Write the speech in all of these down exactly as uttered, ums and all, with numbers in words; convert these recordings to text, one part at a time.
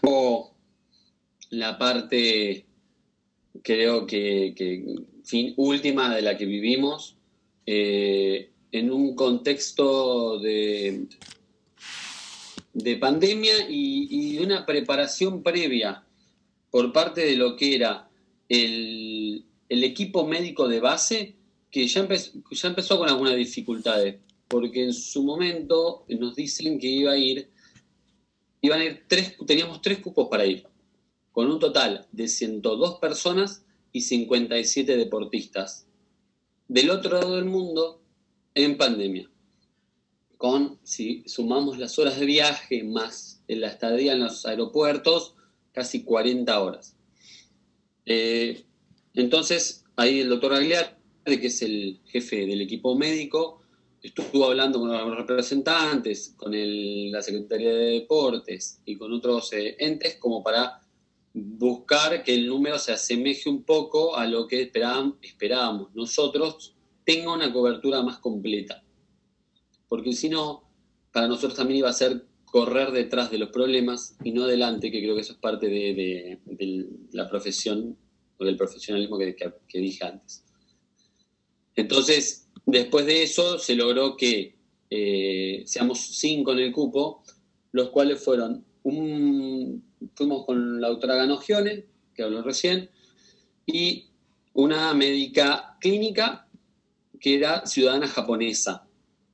O la parte, creo que, que fin, última de la que vivimos, eh, en un contexto de, de pandemia y, y de una preparación previa por parte de lo que era el, el equipo médico de base, que ya, empe- ya empezó con algunas dificultades, porque en su momento nos dicen que iba a ir, iban a ir tres, teníamos tres cupos para ir, con un total de ciento dos personas y cincuenta y siete deportistas del otro lado del mundo en pandemia. Con, si sumamos las horas de viaje más la estadía en los aeropuertos, casi cuarenta horas. Eh, entonces, ahí el doctor Agliari, que es el jefe del equipo médico, estuvo hablando con los representantes, con el, la Secretaría de Deportes y con otros eh, entes como para buscar que el número se asemeje un poco a lo que esperábamos, esperábamos nosotros, tenga una cobertura más completa. Porque si no, para nosotros también iba a ser correr detrás de los problemas y no delante, que creo que eso es parte de, de, de la profesión o del profesionalismo que, que, que dije antes. Entonces, después de eso, se logró que eh, seamos cinco en el cupo, los cuales fueron un... Fuimos con la doctora Ganogione, que habló recién, y una médica clínica que era ciudadana japonesa.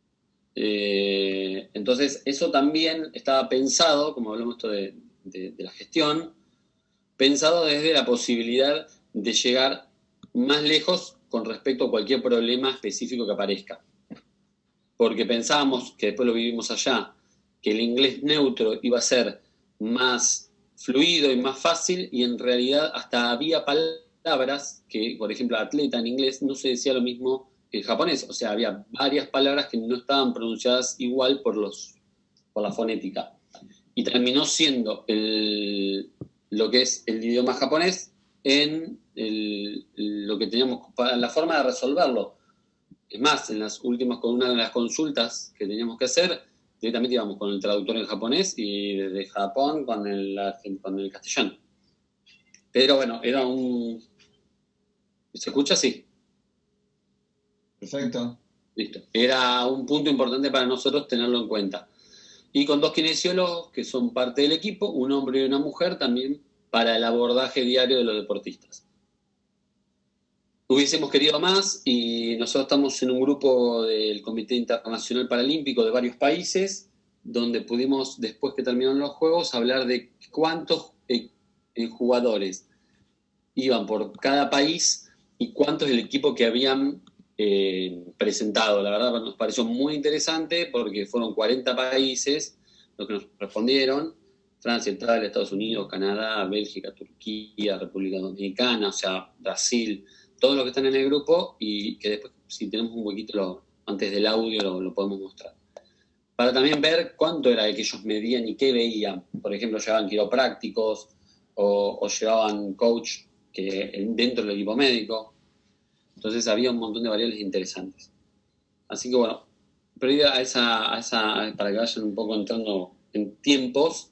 Eh, entonces, eso también estaba pensado, como hablamos esto de, de, de la gestión, pensado desde la posibilidad de llegar más lejos con respecto a cualquier problema específico que aparezca. Porque pensábamos, que después lo vivimos allá, que el inglés neutro iba a ser más fluido y más fácil, y en realidad hasta había palabras que, por ejemplo, atleta en inglés no se decía lo mismo que en japonés, o sea, había varias palabras que no estaban pronunciadas igual por, los, por la fonética. Y terminó siendo el, lo que es el idioma japonés en el, lo que teníamos, la forma de resolverlo. Es más, en las últimas, con una de las consultas que teníamos que hacer, directamente íbamos con el traductor en japonés y desde Japón con el, con el castellano. Pero bueno, era un... ¿Se escucha? Sí. Perfecto. Listo. Era un punto importante para nosotros tenerlo en cuenta. Y con dos kinesiólogos que son parte del equipo, un hombre y una mujer también, para el abordaje diario de los deportistas. Hubiésemos querido más y nosotros estamos en un grupo del Comité Internacional Paralímpico de varios países, donde pudimos, después que terminaron los Juegos, hablar de cuántos eh, jugadores iban por cada país y cuánto es el equipo que habían eh, presentado. La verdad nos pareció muy interesante porque fueron cuarenta países los que nos respondieron: Francia, Italia, Estados Unidos, Canadá, Bélgica, Turquía, República Dominicana, o sea, Brasil, todos los que están en el grupo, y que después, si tenemos un huequito lo, antes del audio, lo, lo podemos mostrar. Para también ver cuánto era que ellos medían y qué veían. Por ejemplo, llevaban quiroprácticos o, o llevaban coach que dentro del equipo médico. Entonces había un montón de variables interesantes. Así que bueno, previa a esa, a esa, para que vayan un poco entrando en tiempos,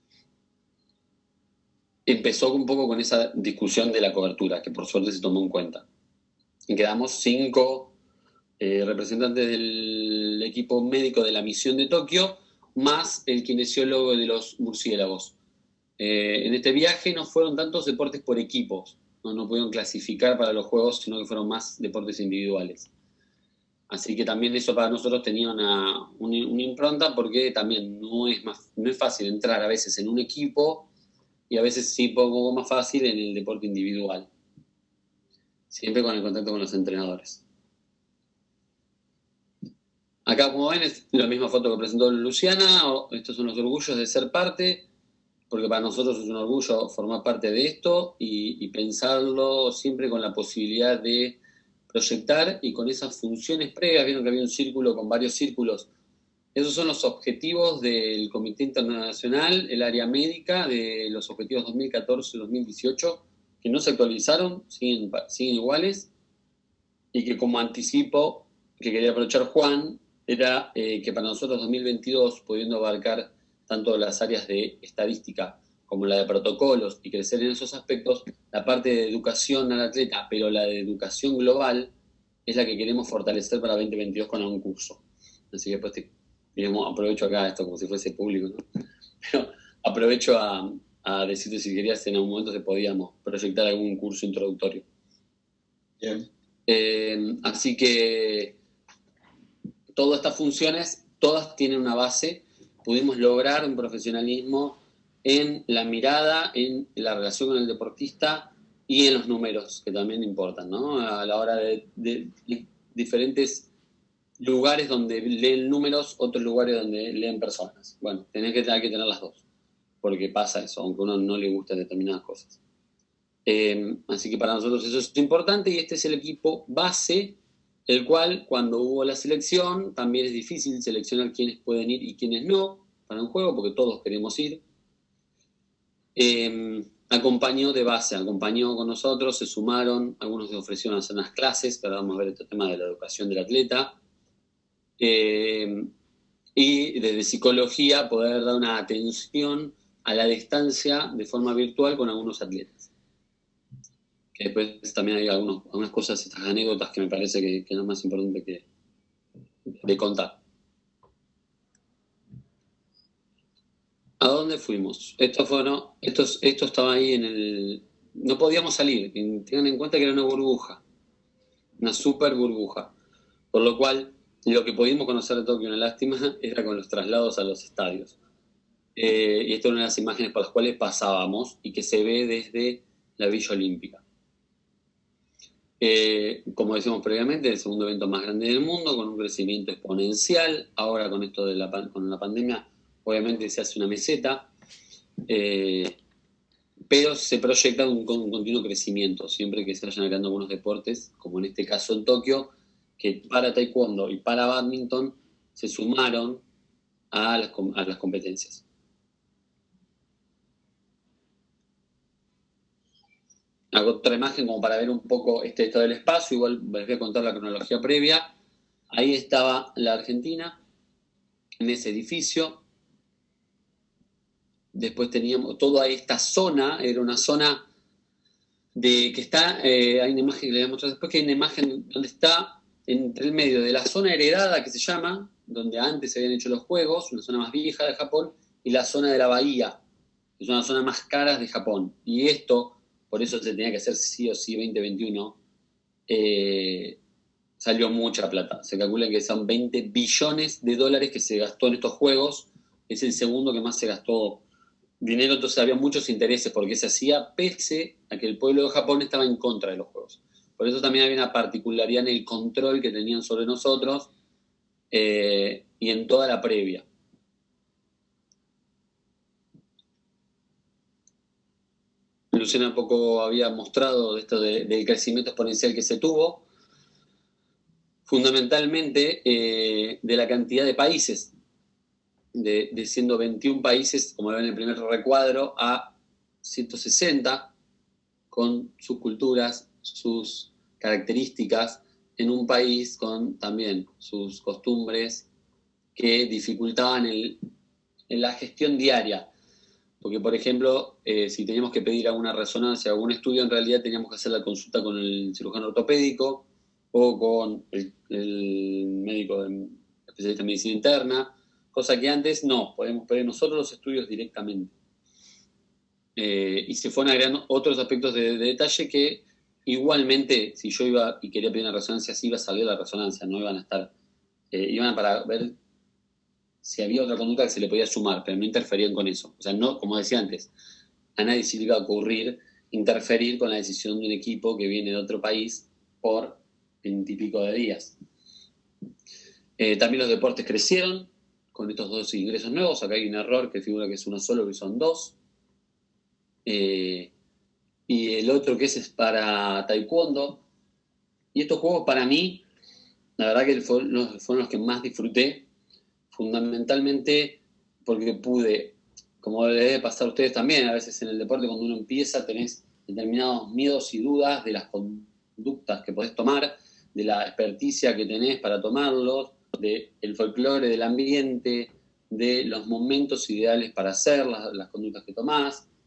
empezó un poco con esa discusión de la cobertura, que por suerte se tomó en cuenta. Y quedamos cinco eh, representantes del equipo médico de la misión de Tokio, más el kinesiólogo de los murciélagos. Eh, en este viaje no fueron tantos deportes por equipos, no, no pudieron clasificar para los Juegos, sino que fueron más deportes individuales. Así que también eso para nosotros tenía una, una, una impronta, porque también no es, más, no es fácil entrar a veces en un equipo, y a veces sí un poco más fácil en el deporte individual. Siempre con el contacto con los entrenadores. Acá, como ven, es la misma foto que presentó Luciana. Estos son los orgullos de ser parte, porque para nosotros es un orgullo formar parte de esto y, y pensarlo siempre con la posibilidad de proyectar y con esas funciones previas. Vieron que había un círculo con varios círculos. Esos son los objetivos del Comité Internacional, el área médica, de los objetivos dos mil catorce dos mil dieciocho, que no se actualizaron, siguen, siguen iguales, y que, como anticipo, que quería aprovechar Juan, era eh, que para nosotros dos mil veintidós, pudiendo abarcar tanto las áreas de estadística como la de protocolos y crecer en esos aspectos, la parte de educación al atleta, pero la de educación global, es la que queremos fortalecer para veinte veintidós con algún curso. Así que después te, digamos, aprovecho acá esto como si fuese público, ¿no? Pero aprovecho a, a decirte si querías en algún momento si podíamos proyectar algún curso introductorio. Bien. Eh, así que todas estas funciones, todas tienen una base. Pudimos lograr un profesionalismo en la mirada, en la relación con el deportista y en los números, que también importan, ¿no? A la hora de, de, de diferentes lugares donde leen números, otros lugares donde leen personas. Bueno, tenés que, hay que tener las dos, porque pasa eso, aunque a uno no le gusten determinadas cosas. Eh, así que para nosotros eso es importante y este es el equipo base, el cual cuando hubo la selección también es difícil seleccionar quiénes pueden ir y quiénes no para un juego, porque todos queremos ir. Eh, acompañó de base, acompañó con nosotros, se sumaron, algunos se ofrecieron a hacer unas clases, que ahora vamos a ver este tema de la educación del atleta. Eh, y desde psicología poder dar una atención a la distancia de forma virtual con algunos atletas. Que después también hay algunos, algunas cosas, estas anécdotas que me parece que, que es lo más importante que, de contar. ¿A dónde fuimos? Esto fue, no, esto, esto estaba ahí en el... No podíamos salir, tengan en cuenta que era una burbuja, una super burbuja, por lo cual lo que pudimos conocer de Tokio, una lástima, era con los traslados a los estadios. Eh, y esta es una de las imágenes por las cuales pasábamos y que se ve desde la Villa Olímpica. Eh, como decíamos previamente, el segundo evento más grande del mundo, con un crecimiento exponencial. Ahora con esto de la, con la pandemia, obviamente se hace una meseta, eh, pero se proyecta un, un continuo crecimiento, siempre que se vayan agregando algunos deportes, como en este caso en Tokio, que para taekwondo y para bádminton se sumaron a las, a las competencias. Hago otra imagen como para ver un poco este estado del espacio, igual les voy a contar la cronología previa. Ahí estaba la Argentina, en ese edificio. Después teníamos toda esta zona, era una zona de que está, eh, hay una imagen que le voy a mostrar después, que hay una imagen donde está entre el medio de la zona heredada, que se llama, donde antes se habían hecho los juegos, una zona más vieja de Japón, y la zona de la bahía, que es una zona más cara de Japón. Y esto, por eso se tenía que hacer sí o sí veinte veintiuno, eh, salió mucha plata. Se calcula que son veinte billones de dólares que se gastó en estos juegos. Es el segundo que más se gastó dinero, entonces había muchos intereses porque se hacía pese a que el pueblo de Japón estaba en contra de los juegos. Por eso también había una particularidad en el control que tenían sobre nosotros eh, y en toda la previa. Luciana un poco había mostrado esto de, del crecimiento exponencial que se tuvo, fundamentalmente eh, de la cantidad de países, de, de siendo veintiún países, como ven en el primer recuadro, a ciento sesenta, con sus culturas, sus características, en un país con también sus costumbres que dificultaban el, en la gestión diaria. Porque, por ejemplo, eh, si teníamos que pedir alguna resonancia, algún estudio, en realidad teníamos que hacer la consulta con el cirujano ortopédico o con el, el médico de, especialista en medicina interna, cosa que antes no, podemos pedir nosotros los estudios directamente. Eh, y se fueron agregando otros aspectos de, de detalle que igualmente, si yo iba y quería pedir una resonancia, sí iba a salir la resonancia, no iban a estar, eh, iban para ver si había otra conducta que se le podía sumar, pero no interferían con eso. O sea, no, como decía antes, a nadie se le iba a ocurrir interferir con la decisión de un equipo que viene de otro país por veintipico de días. Eh, también los deportes crecieron con estos dos ingresos nuevos. Acá hay un error que figura que es uno solo, que son dos. Eh, y el otro que es, es para taekwondo. Y estos juegos para mí, la verdad que fueron los, fueron los que más disfruté, fundamentalmente porque pude, como le debe pasar a ustedes también, a veces en el deporte cuando uno empieza tenés determinados miedos y dudas de las conductas que podés tomar, de la experticia que tenés para tomarlos, del folclore del ambiente, de los momentos ideales para hacer las, las conductas que tomás,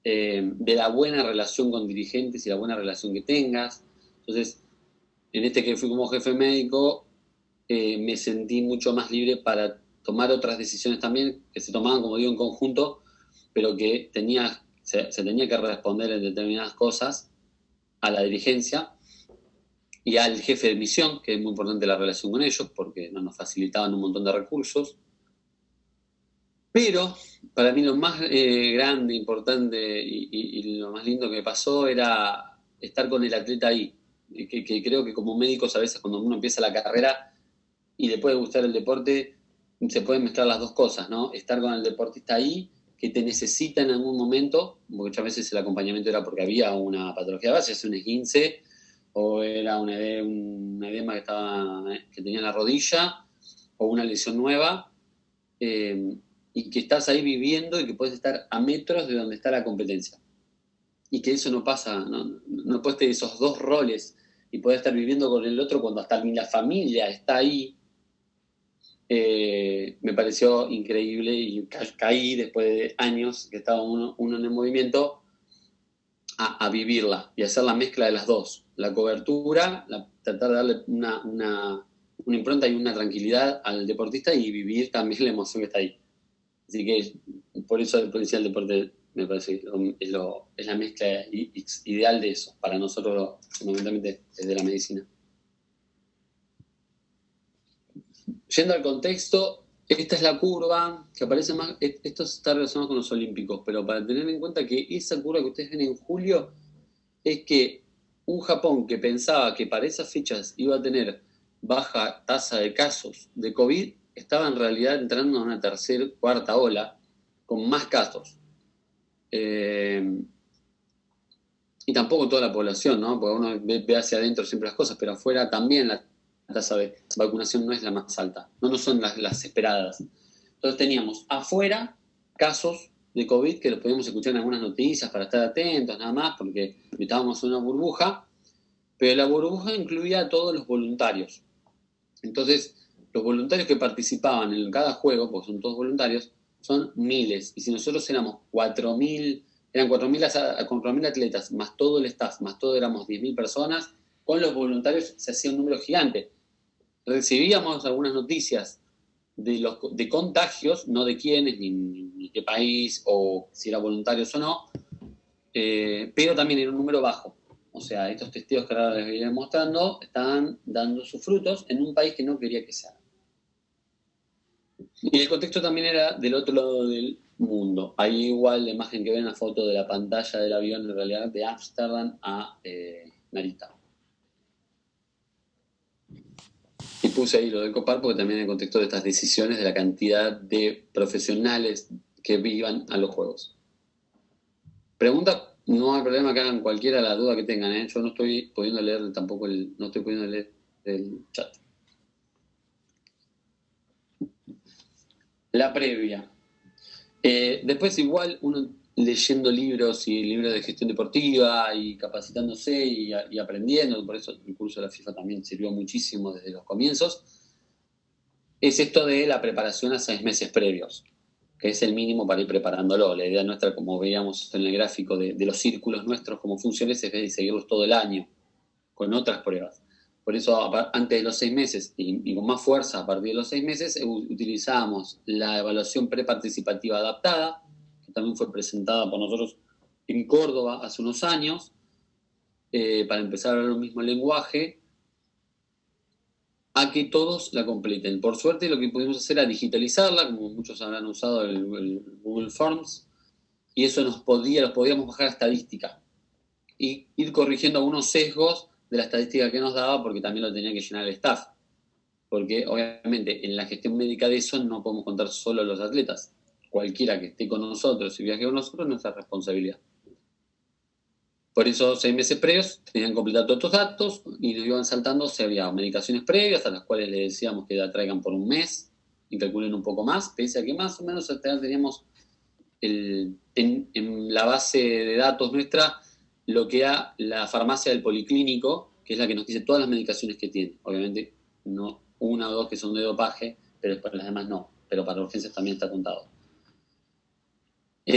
eh, de la buena relación con dirigentes y la buena relación que tengas. Entonces, en este que fui como jefe médico, eh, me sentí mucho más libre para tomar otras decisiones también, que se tomaban, como digo, en conjunto, pero que tenía, se, se tenía que responder en determinadas cosas a la dirigencia y al jefe de misión, que es muy importante la relación con ellos, porque no nos facilitaban un montón de recursos. Pero para mí lo más eh, grande, importante y, y, y lo más lindo que me pasó era estar con el atleta ahí. Que, que creo que como médicos a veces cuando uno empieza la carrera y le puede gustar el deporte, se pueden mezclar las dos cosas, ¿no? Estar con el deportista ahí, que te necesita en algún momento, porque muchas veces el acompañamiento era porque había una patología base, es un esguince, o era un edema, un edema que, estaba, que tenía en la rodilla, o una lesión nueva, eh, y que estás ahí viviendo y que puedes estar a metros de donde está la competencia. Y que eso no pasa, no, no puedes tener esos dos roles y poder estar viviendo con el otro cuando hasta la familia está ahí. Eh, me pareció increíble y ca caí después de años que estaba uno, uno en el movimiento a, a vivirla y hacer la mezcla de las dos, la cobertura, la, tratar de darle una, una, una impronta y una tranquilidad al deportista y vivir también la emoción que está ahí. Así que por eso el policial del deporte me parece que es, lo, es la mezcla ideal de eso, para nosotros fundamentalmente de la medicina. Yendo al contexto, esta es la curva que aparece más, esto está relacionado con los olímpicos, pero para tener en cuenta que esa curva que ustedes ven en julio es que un Japón que pensaba que para esas fechas iba a tener baja tasa de casos de COVID, estaba en realidad entrando en una tercera, cuarta ola con más casos. Eh, y tampoco toda la población, ¿no? Porque uno ve, ve hacia adentro siempre las cosas, pero afuera también la tasa de vacunación no es la más alta, no, no son las, las esperadas. Entonces teníamos afuera casos de COVID que los podíamos escuchar en algunas noticias para estar atentos, nada más, porque estábamos en una burbuja, pero la burbuja incluía a todos los voluntarios. Entonces, los voluntarios que participaban en cada juego, porque son todos voluntarios, son miles. Y si nosotros éramos cuatro mil, eran cuatro mil atletas, más todo el staff, más todo éramos diez mil personas, con los voluntarios se hacía un número gigante. Recibíamos algunas noticias de, los, de contagios, no de quiénes, ni, ni qué país, o si eran voluntarios o no, eh, pero también era un número bajo. O sea, estos testigos que ahora les iré mostrando estaban dando sus frutos en un país que no quería que se haga. Y el contexto también era del otro lado del mundo. Ahí igual la imagen que ven, la foto de la pantalla del avión, en realidad de Ámsterdam a eh, Narita. Y puse ahí lo del COPAR porque también en el contexto de estas decisiones de la cantidad de profesionales que iban a los juegos. Pregunta. No hay problema que hagan cualquiera la duda que tengan, ¿eh? Yo no estoy pudiendo leer tampoco el, no estoy pudiendo leer el chat. La previa. Eh, después igual uno leyendo libros y libros de gestión deportiva y capacitándose y, y aprendiendo, por eso el curso de la FIFA también sirvió muchísimo desde los comienzos, es esto de la preparación a seis meses previos, que es el mínimo para ir preparándolo. La idea nuestra, como veíamos en el gráfico de, de los círculos nuestros, como funciones, es de seguirlos todo el año, con otras pruebas. Por eso, antes de los seis meses, y, y con más fuerza a partir de los seis meses, utilizamos la evaluación preparticipativa adaptada, que también fue presentada por nosotros en Córdoba hace unos años, eh, para empezar a hablar el mismo lenguaje, a que todos la completen. Por suerte lo que pudimos hacer era digitalizarla, como muchos habrán usado el, el Google Forms, y eso nos podía, los podíamos bajar a estadística y ir corrigiendo algunos sesgos de la estadística que nos daba, porque también lo tenía que llenar el staff. Porque obviamente en la gestión médica de eso no podemos contar solo a los atletas. Cualquiera que esté con nosotros y viaje con nosotros es nuestra responsabilidad. Por eso, seis meses previos, tenían que completar todos estos datos y nos iban saltando si había medicaciones previas, a las cuales les decíamos que la traigan por un mes y calculen un poco más, pese a que más o menos teníamos el, en, en la base de datos nuestra lo que era la farmacia del policlínico, que es la que nos dice todas las medicaciones que tiene. Obviamente, no una o dos que son de dopaje, pero después las demás no. Pero para urgencias también está contado. Eh,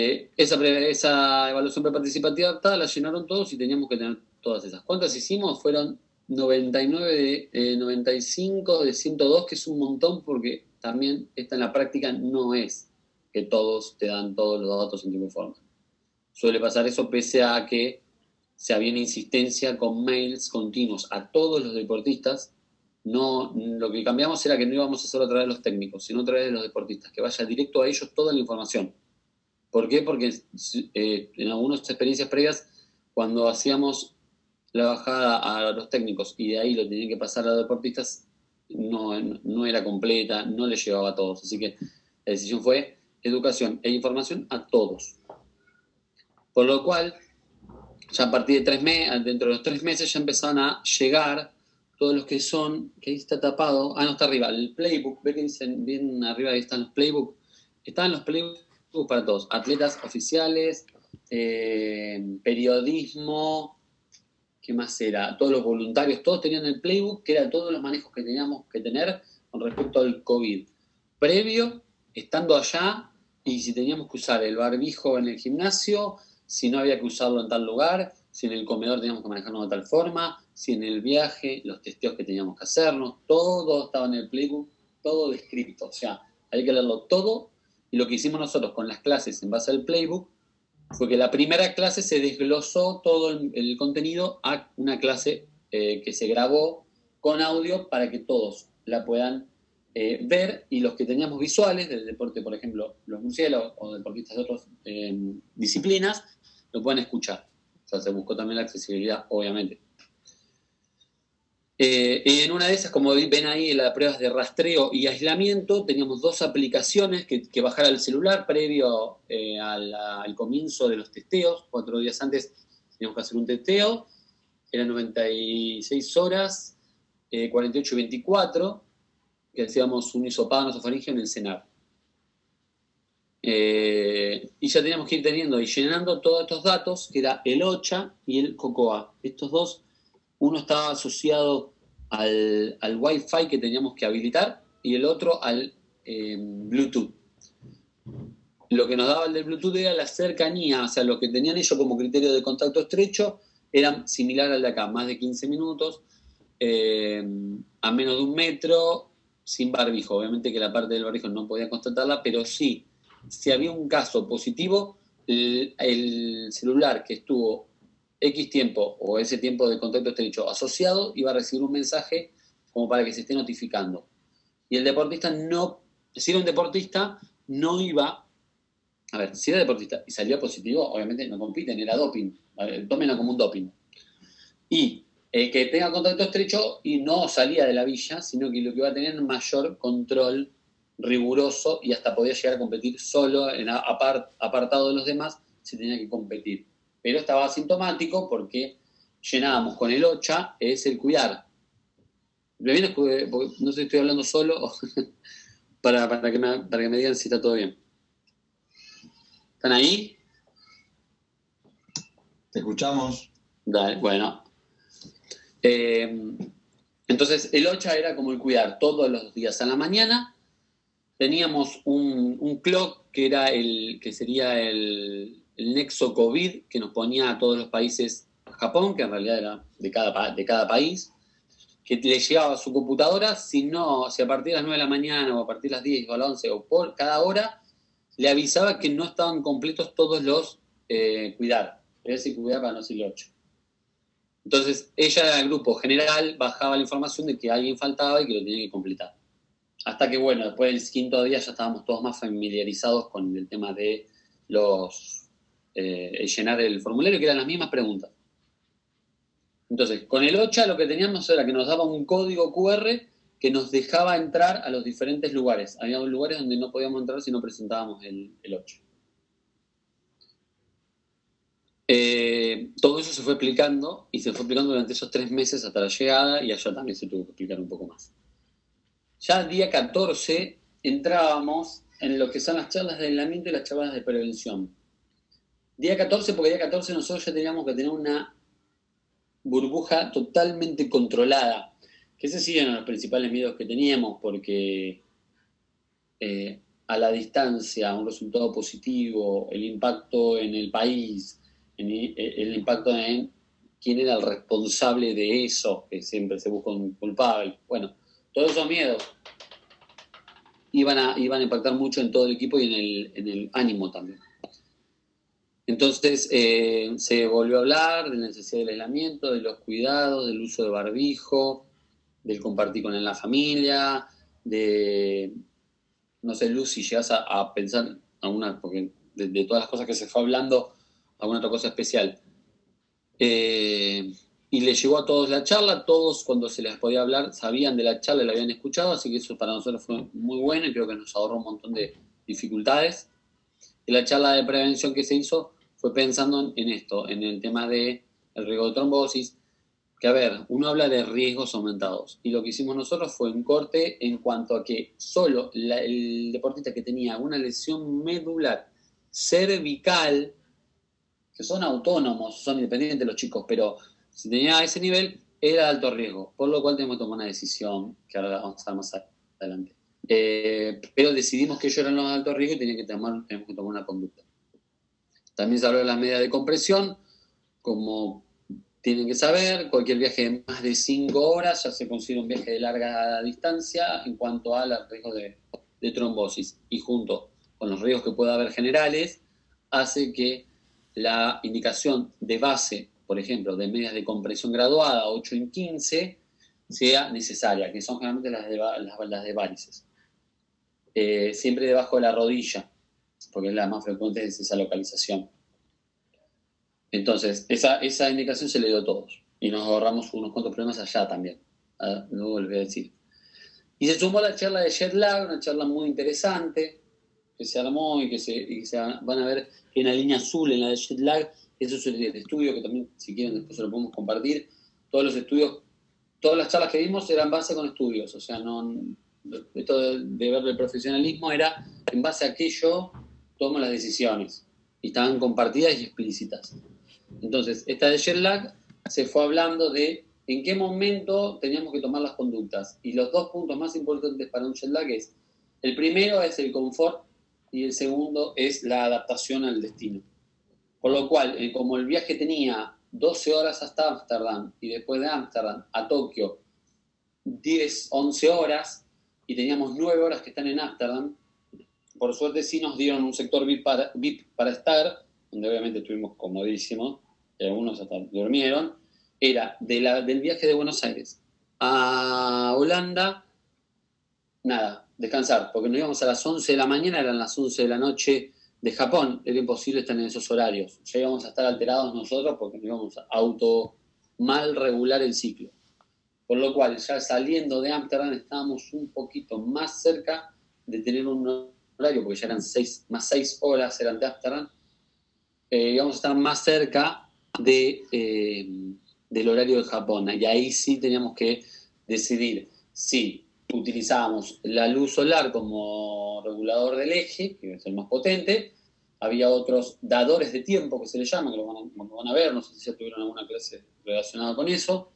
Eh, esa, pre- esa evaluación preparticipativa adaptada la llenaron todos y teníamos que tener todas esas. ¿Cuántas hicimos? Fueron noventa y nueve de eh, noventa y cinco de ciento dos, que es un montón porque también esta en la práctica no es que todos te dan todos los datos en tiempo y forma. Suele pasar eso pese a que se había una insistencia con mails continuos a todos los deportistas. No, lo que cambiamos era que no íbamos a hacerlo a través de los técnicos, sino a través de los deportistas, que vaya directo a ellos toda la información. ¿Por qué? Porque eh, en algunas experiencias previas, cuando hacíamos la bajada a los técnicos y de ahí lo tenían que pasar a los deportistas, no, no era completa, no les llegaba a todos. Así que la decisión fue educación e información a todos. Por lo cual, ya a partir de tres meses, dentro de los tres meses ya empezaron a llegar todos los que son, que ahí está tapado, ah, no, está arriba, el playbook, ve que dicen bien arriba, ahí están los playbooks, están los playbooks para todos, atletas oficiales, eh, periodismo, ¿qué más era? Todos los voluntarios, todos tenían el playbook, que era todos los manejos que teníamos que tener con respecto al COVID. Previo, estando allá, y si teníamos que usar el barbijo en el gimnasio, si no había que usarlo en tal lugar, si en el comedor teníamos que manejarlo de tal forma, si en el viaje, los testeos que teníamos que hacernos, todo estaba en el playbook, todo descrito. O sea, hay que leerlo todo, y lo que hicimos nosotros con las clases en base al playbook fue que la primera clase se desglosó todo el, el contenido a una clase eh, que se grabó con audio para que todos la puedan eh, ver, y los que teníamos visuales del deporte, por ejemplo, los murciélagos o deportistas de otras eh, disciplinas, lo puedan escuchar. O sea, se buscó también la accesibilidad, obviamente. Eh, y en una de esas, como ven ahí en las pruebas de rastreo y aislamiento, teníamos dos aplicaciones que, que bajar al celular previo eh, al, al comienzo de los testeos. Cuatro días antes teníamos que hacer un testeo, eran noventa y seis horas, eh, cuarenta y ocho y veinticuatro, que hacíamos un hisopado nasofaringeo en el CENAR. Eh, y ya teníamos que ir teniendo y llenando todos estos datos, que era el OCHA y el COCOA. Estos dos, uno estaba asociado al, al Wi-Fi que teníamos que habilitar y el otro al eh, Bluetooth. Lo que nos daba el del Bluetooth era la cercanía, o sea, lo que tenían ellos como criterio de contacto estrecho era similar al de acá, más de quince minutos, eh, a menos de un metro, sin barbijo. Obviamente que la parte del barbijo no podía constatarla, pero sí, si había un caso positivo, el, el celular que estuvo X tiempo o ese tiempo de contacto estrecho asociado iba a recibir un mensaje como para que se esté notificando. Y el deportista no, si era un deportista, no iba, a ver, si era deportista y salía positivo, obviamente no compiten, era doping, tómenlo como un doping. Y el que tenga contacto estrecho y no salía de la villa, sino que lo que iba a tener mayor control riguroso y hasta podía llegar a competir solo, en apart, apartado de los demás, si tenía que competir. Pero estaba asintomático porque llenábamos con el OCHA, es el cuidar. ¿Me vienes? Porque no sé si estoy hablando solo para, para, que me, para que me digan si está todo bien. ¿Están ahí? Te escuchamos. Dale, bueno. Eh, entonces, el OCHA era como el cuidar todos los días a la mañana. Teníamos un, un clock que era el que sería el, el nexo COVID, que nos ponía a todos los países, a Japón, que en realidad era de cada, de cada país, que le llegaba a su computadora, si no, si a partir de las nueve de la mañana o a partir de las diez o a las once o por cada hora, le avisaba que no estaban completos todos los eh, cuidar. Es decir, cuidar para no decir ocho. Entonces, ella, el grupo general, bajaba la información de que alguien faltaba y que lo tenía que completar. Hasta que, bueno, después del quinto día ya estábamos todos más familiarizados con el tema de los eh, llenar el formulario, que eran las mismas preguntas. Entonces, con el OCHA lo que teníamos era que nos daba un código cu erre que nos dejaba entrar a los diferentes lugares. Había lugares donde no podíamos entrar si no presentábamos el, el OCHA. Eh, todo eso se fue explicando y se fue explicando durante esos tres meses hasta la llegada, y allá también se tuvo que explicar un poco más. Ya el día catorce entrábamos en lo que son las charlas de aislamiento y las charlas de prevención. Día catorce, porque día catorce nosotros ya teníamos que tener una burbuja totalmente controlada, que ese sí eran los principales miedos que teníamos, porque eh, a la distancia un resultado positivo, el impacto en el país, en el, el impacto en quién era el responsable de eso, que siempre se busca un culpable. Bueno, todos esos miedos iban a, iban a impactar mucho en todo el equipo y en el, en el ánimo también. Entonces eh, se volvió a hablar de la necesidad del aislamiento, de los cuidados, del uso de barbijo, del compartir con la familia, de, no sé, Luz, si llegas a, a pensar alguna, porque de, de todas las cosas que se fue hablando, alguna otra cosa especial. Eh, y le llegó a todos la charla, todos cuando se les podía hablar sabían de la charla y la habían escuchado, así que eso para nosotros fue muy bueno y creo que nos ahorró un montón de dificultades. Y la charla de prevención que se hizo fue pensando en esto, en el tema del riesgo de trombosis, que a ver, uno habla de riesgos aumentados, y lo que hicimos nosotros fue un corte en cuanto a que solo la, el deportista que tenía una lesión medular cervical, que son autónomos, son independientes los chicos, pero si tenía ese nivel, era de alto riesgo, por lo cual tenemos que tomar una decisión, que ahora vamos a ver más adelante. Eh, pero decidimos que ellos eran los de alto riesgo y tenían que tomar, tenemos que tomar una conducta. También se habló de las medidas de compresión, como tienen que saber, cualquier viaje de más de cinco horas ya se considera un viaje de larga distancia en cuanto al riesgo de, de trombosis, y junto con los riesgos que pueda haber generales, hace que la indicación de base, por ejemplo, de medidas de compresión graduada ocho en quince, sea necesaria, que son generalmente las de, las, las de varices. Eh, siempre debajo de la rodilla, porque es la más frecuente, es esa localización. Entonces, esa, esa indicación se le dio a todos, y nos ahorramos unos cuantos problemas allá también, ¿ah? Luego les voy a decir. Y se sumó la charla de jet lag, una charla muy interesante, que se armó y que se, y se van a ver en la línea azul, en la de jet lag, eso es el estudio que también, si quieren, después se lo podemos compartir. Todos los estudios, todas las charlas que vimos eran base con estudios, o sea, no, esto de, de ver el profesionalismo era en base a que yo tomo las decisiones, y estaban compartidas y explícitas. Entonces, esta de jet lag se fue hablando de en qué momento teníamos que tomar las conductas, y los dos puntos más importantes para un jet lag es, el primero es el confort y el segundo es la adaptación al destino. Por lo cual, eh, como el viaje tenía doce horas hasta Ámsterdam y después de Ámsterdam a Tokio diez, once horas, y teníamos nueve horas que están en Ámsterdam, por suerte sí nos dieron un sector V I P para, V I P para estar, donde obviamente estuvimos comodísimos, y algunos hasta durmieron. Era de la, del viaje de Buenos Aires a Holanda, nada, descansar, porque nos íbamos a las once de la mañana, eran las once de la noche de Japón, era imposible estar en esos horarios, ya íbamos a estar alterados nosotros porque nos íbamos a auto mal regular el ciclo. Por lo cual, ya saliendo de Ámsterdam estábamos un poquito más cerca de tener un horario, porque ya eran seis, más seis horas eran de Ámsterdam, eh, íbamos a estar más cerca de, eh, del horario de Japón, y ahí sí teníamos que decidir si utilizábamos la luz solar como regulador del eje, que es el más potente. Había otros dadores de tiempo que se le llaman, que lo van a, lo van a ver, no sé si ya tuvieron alguna clase relacionada con eso.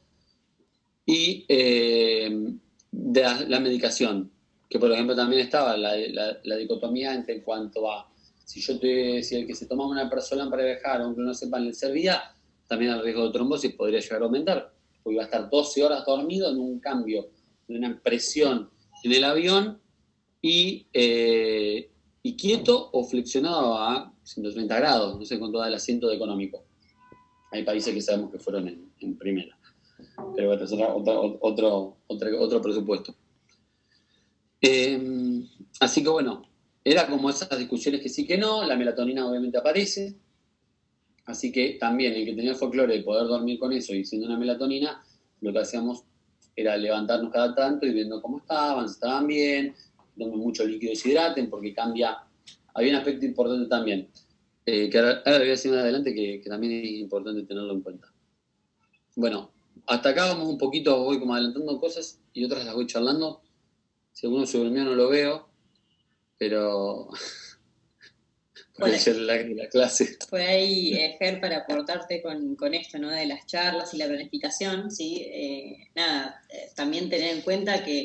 Y eh, de la, la medicación, que por ejemplo también estaba la, la, la dicotomía entre en cuanto a si yo te, si el que se tomaba una Prazolam para viajar, aunque no sepan, le servía, también el riesgo de trombosis podría llegar a aumentar, porque iba a estar doce horas dormido en un cambio de una presión en el avión y, eh, y quieto o flexionado a ciento treinta grados, no sé con todo el asiento de económico. Hay países que sabemos que fueron en, en primera. Pero bueno, es otro, otro, otro, otro, otro presupuesto. Eh, así que bueno, era como esas discusiones que sí que no, la melatonina obviamente aparece, así que también el que tenía el folclore de poder dormir con eso y siendo una melatonina, lo que hacíamos era levantarnos cada tanto y viendo cómo estaban, si estaban bien, tomen mucho líquido y se hidraten, porque cambia. Había un aspecto importante también, eh, que ahora, ahora voy a decir más adelante, que, que también es importante tenerlo en cuenta. Bueno, hasta acá vamos un poquito, voy como adelantando cosas y otras las voy charlando. Si alguno se durmió no lo veo, pero puede ser la, la clase. Por ahí, eh, Ger, para aportarte con, con esto, ¿no? De las charlas y la planificación, ¿sí? Eh, nada, eh, también tener en cuenta que,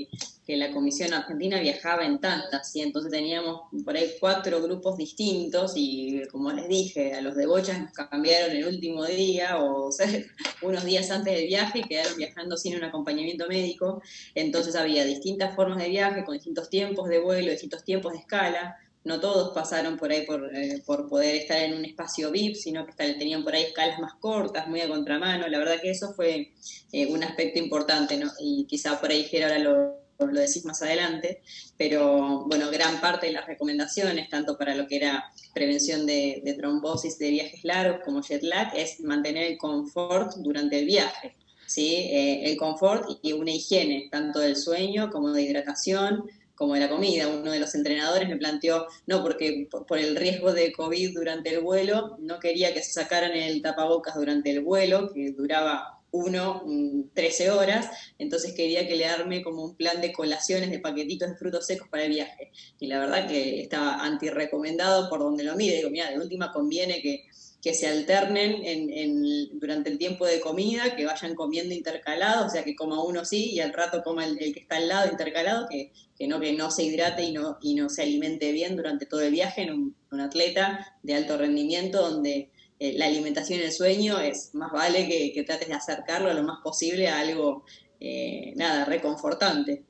que la Comisión Argentina viajaba en tantas, y entonces teníamos por ahí cuatro grupos distintos, y como les dije, a los de bochas nos cambiaron el último día, o, o sea, unos días antes del viaje, y quedaron viajando sin un acompañamiento médico. Entonces había distintas formas de viaje, con distintos tiempos de vuelo, distintos tiempos de escala. No todos pasaron por ahí por, eh, por poder estar en un espacio V I P, sino que tenían por ahí escalas más cortas, muy a contramano. La verdad que eso fue eh, un aspecto importante, ¿no? Y quizá por ahí, Ger, ahora lo, lo decís más adelante, pero bueno, gran parte de las recomendaciones, tanto para lo que era prevención de, de trombosis de viajes largos como jet lag, es mantener el confort durante el viaje, ¿sí? Eh, el confort y una higiene, tanto del sueño como de hidratación, como de la comida. Uno de los entrenadores me planteó, no, porque por el riesgo de COVID durante el vuelo, no quería que se sacaran el tapabocas durante el vuelo, que duraba uno, trece horas, entonces quería que le arme como un plan de colaciones de paquetitos de frutos secos para el viaje. Y la verdad que estaba anti-recomendado por donde lo mide. Digo, mira, de última conviene que que se alternen en, en, durante el tiempo de comida, que vayan comiendo intercalado, o sea, que coma uno sí y al rato coma el, el que está al lado intercalado, que, que, no, que no se hidrate y no, y no se alimente bien durante todo el viaje en un, un atleta de alto rendimiento, donde eh, la alimentación y el sueño es más vale que, que trates de acercarlo lo más posible a algo, eh, nada, reconfortante.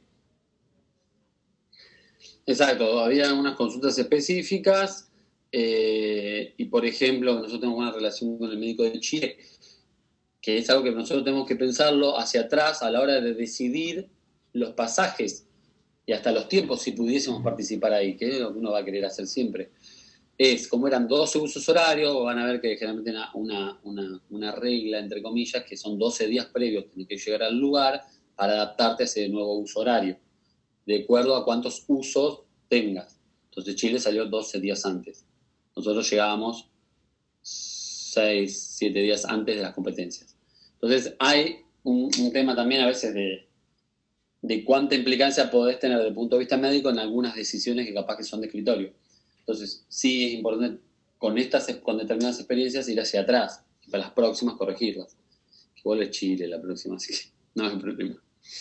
Exacto, había unas consultas específicas. Eh, y por ejemplo, nosotros tenemos una relación con el médico de Chile, que es algo que nosotros tenemos que pensarlo hacia atrás a la hora de decidir los pasajes y hasta los tiempos, si pudiésemos participar ahí, que es lo que uno va a querer hacer siempre. Es, como eran doce usos horarios, van a ver que generalmente una, una, una, una regla, entre comillas, que son doce días previos, tienes que llegar al lugar para adaptarte a ese nuevo uso horario, de acuerdo a cuántos usos tengas. Entonces Chile salió doce días antes. Nosotros llegábamos seis, siete días antes de las competencias. Entonces hay un, un tema también a veces de, de cuánta implicancia podés tener desde el punto de vista médico en algunas decisiones que capaz que son de escritorio. Entonces sí es importante con, estas, con determinadas experiencias ir hacia atrás y para las próximas corregirlas. Igual es Chile la próxima, así que no hay problema.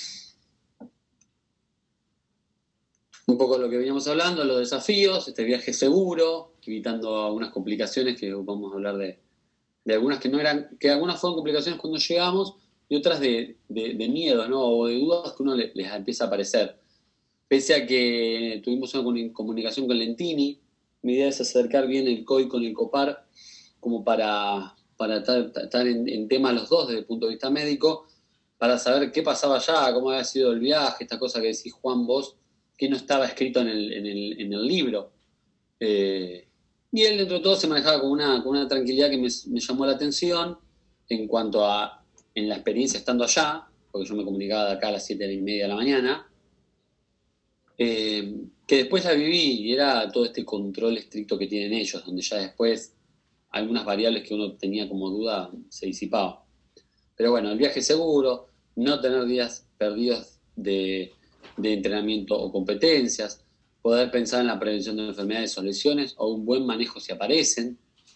Un poco lo que veníamos hablando, los desafíos, este viaje seguro, evitando algunas complicaciones, que vamos a hablar de, de algunas que no eran, que algunas fueron complicaciones cuando llegamos y otras de, de, de miedo, ¿no? O de dudas que uno les, les empieza a aparecer. Pese a que tuvimos una comunicación con Lentini, mi idea es acercar bien el C O I con el COPAR, como para, para estar, estar en, en tema los dos desde el punto de vista médico, para saber qué pasaba allá, cómo había sido el viaje, esta cosa que decís, Juan, vos, que no estaba escrito en el, en el, en el libro. Eh, y él, dentro de todo, se manejaba con una, con una tranquilidad que me, me llamó la atención en cuanto a en la experiencia estando allá, porque yo me comunicaba de acá a las siete y media de la mañana, eh, que después la viví y era todo este control estricto que tienen ellos, donde ya después algunas variables que uno tenía como duda se disipaban. Pero bueno, el viaje seguro, no tener días perdidos de... de entrenamiento o competencias, poder pensar en la prevención de enfermedades o lesiones o un buen manejo si aparecen,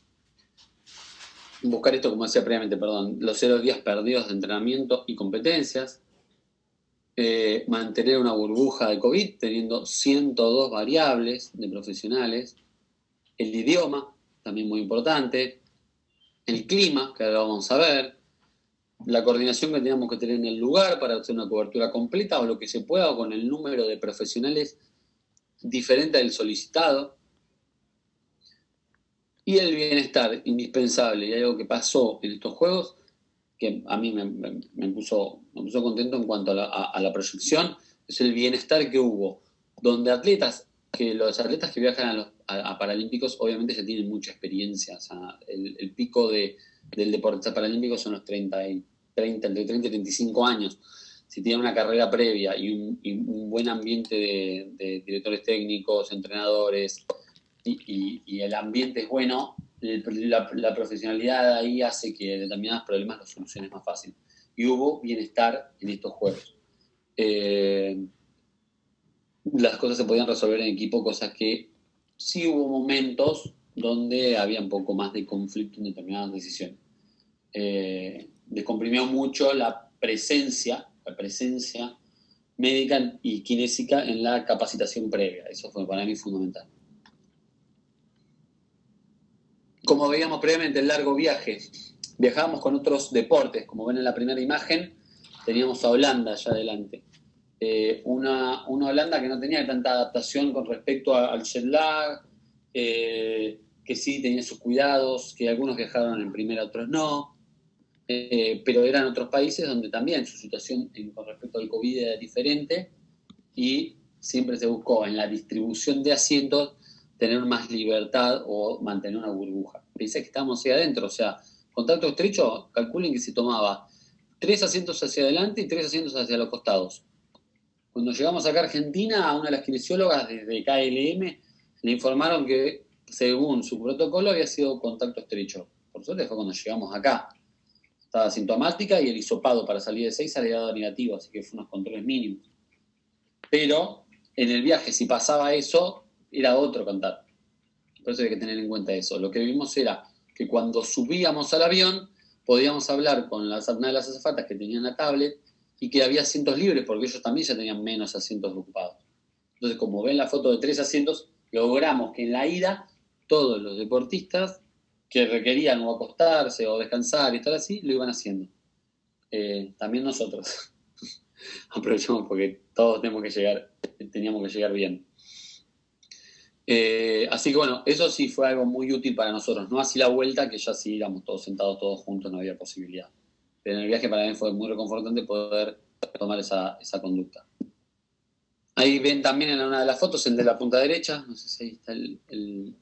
buscar esto, como decía previamente, perdón, los cero días perdidos de entrenamiento y competencias, eh, mantener una burbuja de COVID teniendo ciento dos variables de profesionales, el idioma, también muy importante, el clima, que ahora vamos a ver, la coordinación que teníamos que tener en el lugar para hacer una cobertura completa o lo que se pueda o con el número de profesionales diferente al solicitado, y el bienestar indispensable. Y hay algo que pasó en estos juegos que a mí me, me, me, puso, me puso contento en cuanto a la, a, a la proyección, es el bienestar que hubo, donde atletas, que los atletas que viajan a los a, a Paralímpicos obviamente ya tienen mucha experiencia, o sea, el, el pico de, del deportista paralímpico son los treinta, y, treinta, entre treinta y treinta y cinco años. Si tienen una carrera previa y un, y un buen ambiente de, de directores técnicos, entrenadores, y, y, y el ambiente es bueno, la, la profesionalidad ahí hace que determinados problemas los soluciones más fácil. Y hubo bienestar en estos juegos. Eh, las cosas se podían resolver en equipo, cosas que sí hubo momentos donde había un poco más de conflicto en determinadas decisiones. Eh, descomprimió mucho la presencia, la presencia médica y kinésica en la capacitación previa. Eso fue para mí fundamental. Como veíamos previamente, el largo viaje. Viajábamos con otros deportes. Como ven en la primera imagen, teníamos a Holanda allá adelante. Eh, una, una Holanda que no tenía tanta adaptación con respecto a, al jet lag, eh, que sí tenía sus cuidados, que algunos viajaron en primera, otros no. Eh, pero eran otros países donde también su situación en, con respecto al COVID era diferente y siempre se buscó en la distribución de asientos tener más libertad o mantener una burbuja. Pensé que estábamos ahí adentro, o sea, contacto estrecho, calculen que se tomaba tres asientos hacia adelante y tres asientos hacia los costados. Cuando llegamos acá a Argentina, a una de las kinesiólogas desde K L M le informaron que según su protocolo había sido contacto estrecho. Por suerte fue cuando llegamos acá. Estaba asintomática y el hisopado para salir de seis había dado negativo, así que fue unos controles mínimos. Pero en el viaje, si pasaba eso, era otro contacto. Por eso hay que tener en cuenta eso. Lo que vimos era que cuando subíamos al avión, podíamos hablar con las, una de las azafatas que tenían la tablet y que había asientos libres, porque ellos también ya tenían menos asientos ocupados. Entonces, como ven la foto de tres asientos, logramos que en la ida todos los deportistas que requerían o acostarse o descansar y estar así, lo iban haciendo. Eh, también nosotros. Aprovechamos porque todos tenemos que llegar, teníamos que llegar bien. Eh, así que bueno, eso sí fue algo muy útil para nosotros. No así la vuelta, que ya sí íbamos todos sentados, todos juntos, no había posibilidad. Pero en el viaje para mí fue muy reconfortante poder tomar esa, esa conducta. Ahí ven también en una de las fotos el de la punta derecha, no sé si ahí está el, el,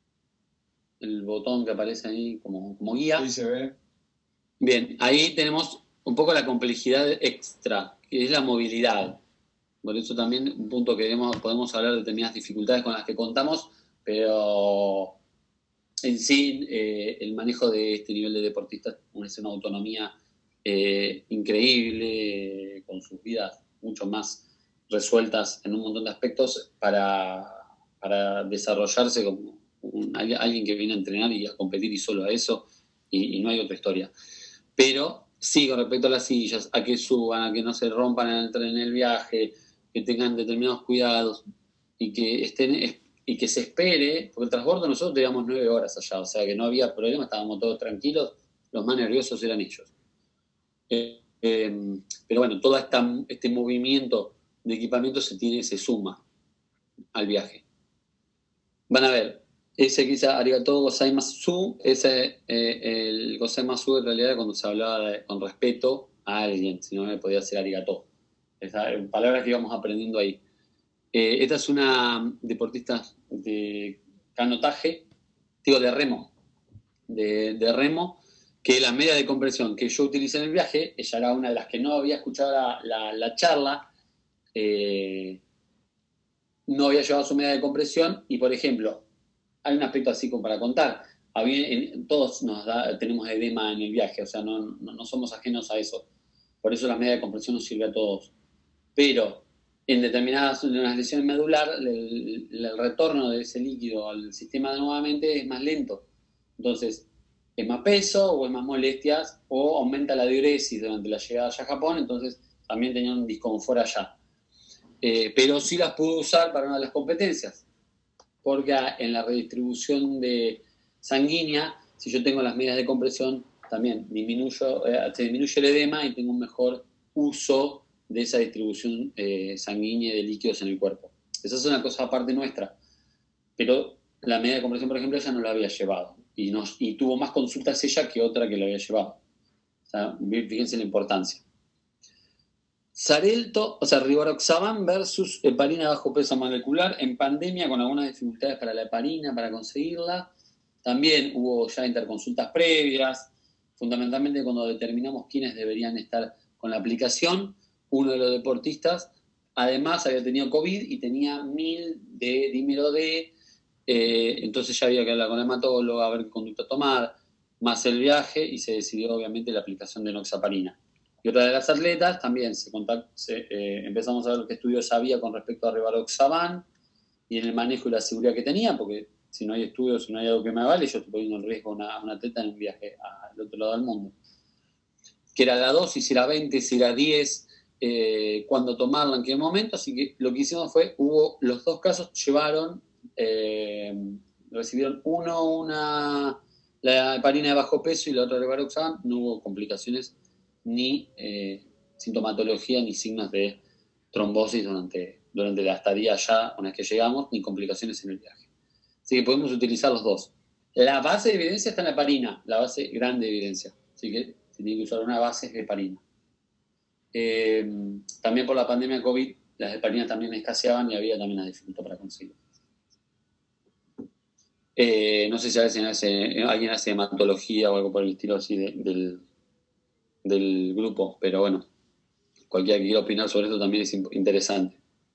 el botón que aparece ahí como, como guía. Sí, se ve. Bien, ahí tenemos un poco la complejidad extra, que es la movilidad. Por eso también un punto que debemos, podemos hablar de determinadas dificultades con las que contamos, pero en sí eh, el manejo de este nivel de deportistas es una autonomía eh, increíble, eh, con sus vidas mucho más resueltas en un montón de aspectos para, para desarrollarse como un, alguien que viene a entrenar y a competir y solo a eso, y, y no hay otra historia. Pero sí, con respecto a las sillas, a que suban, a que no se rompan al entrar en el viaje, que tengan determinados cuidados y que estén y que se espere, porque el transbordo nosotros teníamos nueve horas allá, o sea que no había problema, estábamos todos tranquilos, los más nerviosos eran ellos. Eh, eh, pero bueno, todo esta, este movimiento de equipamiento se tiene, se suma al viaje. Van a ver, ese que dice arigato gozaimasu, ese eh, el gozaimasu en realidad cuando se hablaba de, con respeto a alguien, si no me podía ser arigato. Esas palabras que íbamos aprendiendo ahí. Eh, esta es una deportista de canotaje, digo de remo, de, de remo, que la media de compresión que yo utilicé en el viaje, ella era una de las que no había escuchado la, la, la charla, eh, no había llevado su media de compresión y, por ejemplo, hay un aspecto así como para contar. Había, en, todos nos da, tenemos edema en el viaje, o sea, no, no, no somos ajenos a eso. Por eso la media de compresión nos sirve a todos. Pero en determinadas en una lesión medular, el, el retorno de ese líquido al sistema nuevamente es más lento. Entonces, es más peso o es más molestias o aumenta la diuresis durante la llegada allá a Japón, entonces también tenía un disconfort allá. Eh, pero sí las pude usar para una de las competencias, porque en la redistribución de sanguínea, si yo tengo las medidas de compresión, también disminuyo, eh, se disminuye el edema y tengo un mejor uso de esa distribución eh, sanguínea de líquidos en el cuerpo. Esa es una cosa aparte nuestra, pero la medida de compresión, por ejemplo, ella no la había llevado y, nos, y tuvo más consultas ella que otra que la había llevado. O sea, fíjense la importancia. Xarelto, o sea, rivaroxaban versus heparina bajo peso molecular en pandemia con algunas dificultades para la heparina, para conseguirla. También hubo ya interconsultas previas, fundamentalmente cuando determinamos quiénes deberían estar con la aplicación. Uno de los deportistas, además, había tenido COVID y tenía mil de dímero D, eh, entonces ya había que hablar con el hematólogo, a ver qué conducta tomar, más el viaje, y se decidió obviamente la aplicación de enoxaparina. Y otra de las atletas también se, contact, se eh, empezamos a ver qué estudios había con respecto a rivaroxaban y en el manejo y la seguridad que tenía, porque si no hay estudios, si no hay algo que me avale, yo estoy poniendo en riesgo a una, una atleta en un viaje al otro lado del mundo. Que era la dosis, si era veinte, si era diez, eh, cuándo tomarla, en qué momento, así que lo que hicimos fue, hubo los dos casos, llevaron, eh, recibieron uno una la heparina de bajo peso y la otra el Levaroxan, no hubo complicaciones ni eh, sintomatología ni signos de trombosis durante, durante la estadía allá, una vez que llegamos, ni complicaciones en el viaje. Así que podemos utilizar los dos. La base de evidencia está en la heparina, la base grande de evidencia. Así que si tiene que usar una base es heparina. Eh, también por la pandemia COVID, las heparinas también escaseaban y había también una dificultad para conseguir. Eh, no sé si a veces hace, alguien hace hematología o algo por el estilo así de, del, del grupo, pero bueno, cualquiera que quiera opinar sobre esto también es interesante.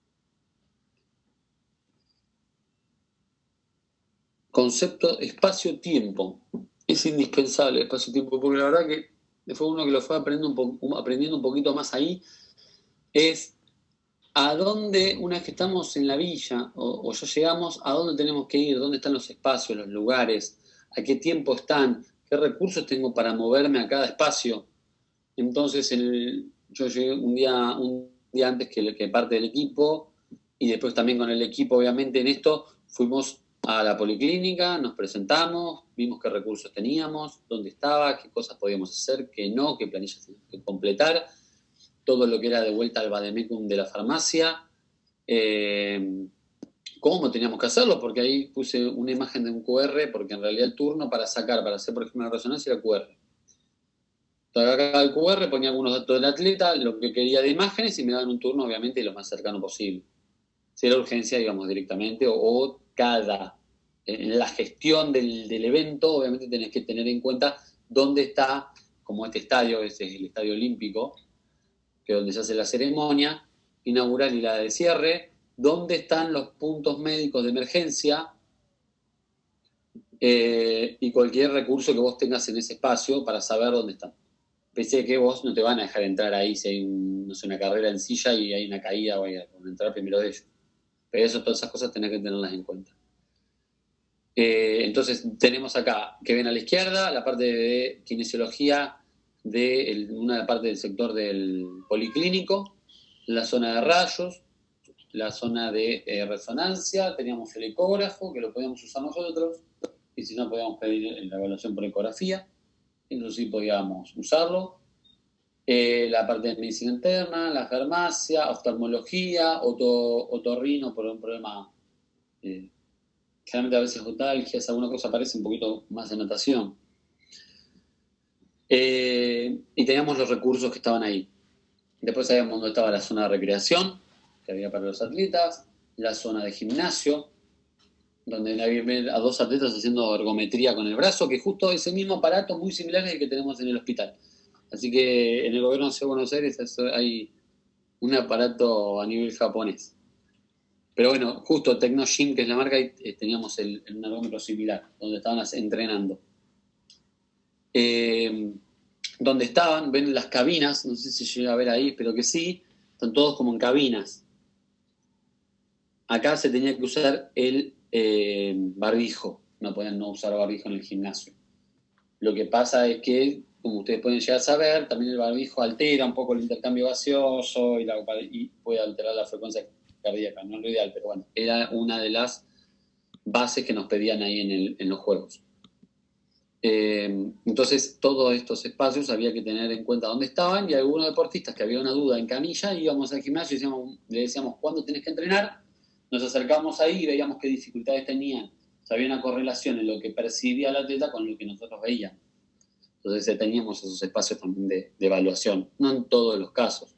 Concepto espacio-tiempo. Es indispensable el espacio-tiempo, porque la verdad que fue uno que lo fue aprendiendo un, po- aprendiendo un poquito más ahí, es a dónde, una vez que estamos en la villa o, o ya llegamos, a dónde tenemos que ir, dónde están los espacios, los lugares, a qué tiempo están, qué recursos tengo para moverme a cada espacio. Entonces, el, yo llegué un día, un día antes que, que parte del equipo, y después también con el equipo, obviamente, en esto fuimos a la policlínica, nos presentamos, vimos qué recursos teníamos, dónde estaba, qué cosas podíamos hacer, qué no, qué planillas teníamos que completar, todo lo que era de vuelta al vademecum de la farmacia, eh, cómo teníamos que hacerlo, porque ahí puse una imagen de un cu erre, porque en realidad el turno para sacar, para hacer, por ejemplo, una resonancia era cu erre. Entonces acá el cu erre ponía algunos datos del atleta, lo que quería de imágenes, y me daban un turno, obviamente, lo más cercano posible. Si era urgencia, íbamos directamente, o, o cada, en la gestión del, del evento, obviamente tenés que tener en cuenta dónde está, como este estadio, este es el Estadio Olímpico, que es donde se hace la ceremonia inaugural y la de cierre, dónde están los puntos médicos de emergencia eh, y cualquier recurso que vos tengas en ese espacio para saber dónde están. Pese a que vos no te van a dejar entrar ahí si hay un, no sé, una carrera en silla y hay una caída, o hay a entrar primero de ellos. Pero eso, todas esas cosas tenés que tenerlas en cuenta. Eh, entonces tenemos acá, que ven a la izquierda, la parte de kinesiología de el, una parte del sector del policlínico, la zona de rayos, la zona de eh, resonancia, teníamos el ecógrafo, que lo podíamos usar nosotros, y si no podíamos pedir la evaluación por ecografía, entonces sí podíamos usarlo. Eh, la parte de medicina interna, la farmacia, oftalmología, oto, otorrino por un problema, eh, generalmente a veces otalgias, alguna cosa aparece un poquito más de natación. Eh, y teníamos los recursos que estaban ahí. Después sabíamos dónde estaba la zona de recreación, que había para los atletas, la zona de gimnasio, donde había a dos atletas haciendo ergometría con el brazo, que justo ese mismo aparato muy similar al que tenemos en el hospital. Así que en el gobierno de Ciudad de Buenos Aires hay un aparato a nivel japonés. Pero bueno, justo Tecnogym, que es la marca, teníamos el, un ergómetro similar, donde estaban entrenando. Eh, donde estaban, ven las cabinas, no sé si llega a ver ahí, espero que sí, están todos como en cabinas. Acá se tenía que usar el eh, barbijo, no podían no usar barbijo en el gimnasio. Lo que pasa es que, como ustedes pueden llegar a saber, también el barbijo altera un poco el intercambio gaseoso y, la, y puede alterar la frecuencia cardíaca, no es lo ideal, pero bueno, era una de las bases que nos pedían ahí en, el, en los juegos. Eh, entonces, todos estos espacios había que tener en cuenta dónde estaban, y algunos deportistas que había una duda en camilla, íbamos al gimnasio y decíamos, le decíamos cuándo tenés que entrenar, nos acercamos ahí y veíamos qué dificultades tenían. O sea, había una correlación en lo que percibía el atleta con lo que nosotros veíamos. Entonces teníamos esos espacios también de, de evaluación, no en todos los casos.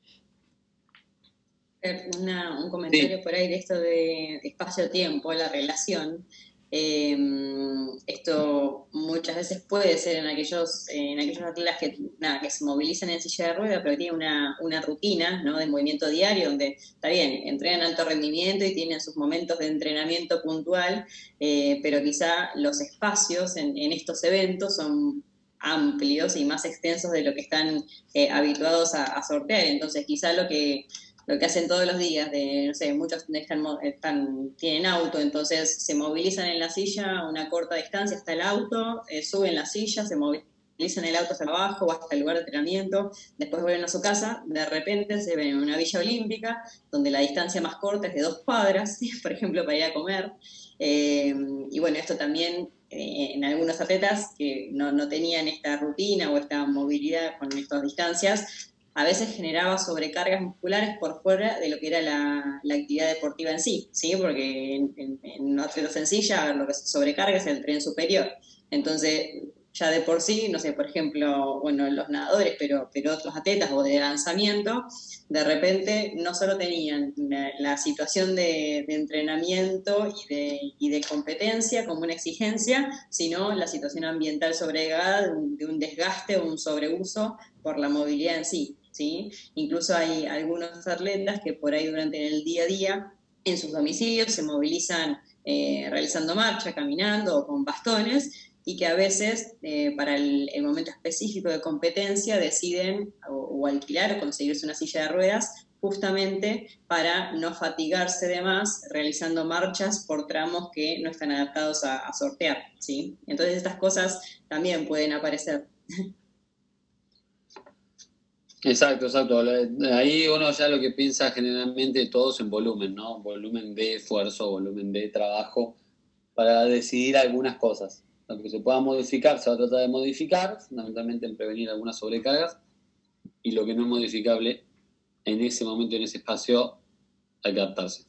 Una, un comentario Sí. Por ahí de esto de espacio-tiempo, la relación. Eh, esto muchas veces puede ser en aquellos, en aquellos atletas que, nada, que se movilizan en silla de rueda, pero tienen una, una rutina, ¿no?, de movimiento diario, donde está bien, entrenan alto rendimiento y tienen sus momentos de entrenamiento puntual, eh, pero quizá los espacios en, en estos eventos son amplios y más extensos de lo que están eh, habituados a, a sortear. Entonces quizá lo que lo que hacen todos los días, de, no sé, muchos están, están, tienen auto, entonces se movilizan en la silla a una corta distancia hasta el auto, eh, suben la silla, se movilizan movilizan el auto hasta abajo o hasta el lugar de entrenamiento, después vuelven a su casa, de repente se ven en una villa olímpica, donde la distancia más corta es de dos cuadras, por ejemplo, para ir a comer. Eh, y bueno, esto también eh, en algunos atletas que no, no tenían esta rutina o esta movilidad con estas distancias, a veces generaba sobrecargas musculares por fuera de lo que era la, la actividad deportiva en sí, ¿sí? Porque en, en, en un atleta sencilla lo que se sobrecarga es el tren superior. Entonces, ya de por sí, no sé, por ejemplo, bueno, los nadadores, pero, pero otros atletas o de lanzamiento, de repente no solo tenían la, la situación de, de entrenamiento y de, y de competencia como una exigencia, sino la situación ambiental sobregada de un, de un desgaste o un sobreuso por la movilidad en sí, ¿sí? Incluso hay algunos atletas que por ahí durante el día a día, en sus domicilios, se movilizan eh, realizando marcha, caminando o con bastones, y que a veces eh, para el, el momento específico de competencia deciden o, o alquilar o conseguirse una silla de ruedas justamente para no fatigarse de más realizando marchas por tramos que no están adaptados a, a sortear, ¿sí? Entonces estas cosas también pueden aparecer. Exacto, exacto. Ahí uno ya lo que piensa generalmente todos en volumen, ¿no? Volumen de esfuerzo, volumen de trabajo para decidir algunas cosas. Lo que se pueda modificar se va a tratar de modificar, fundamentalmente en prevenir algunas sobrecargas, y lo que no es modificable en ese momento, en ese espacio, hay que adaptarse.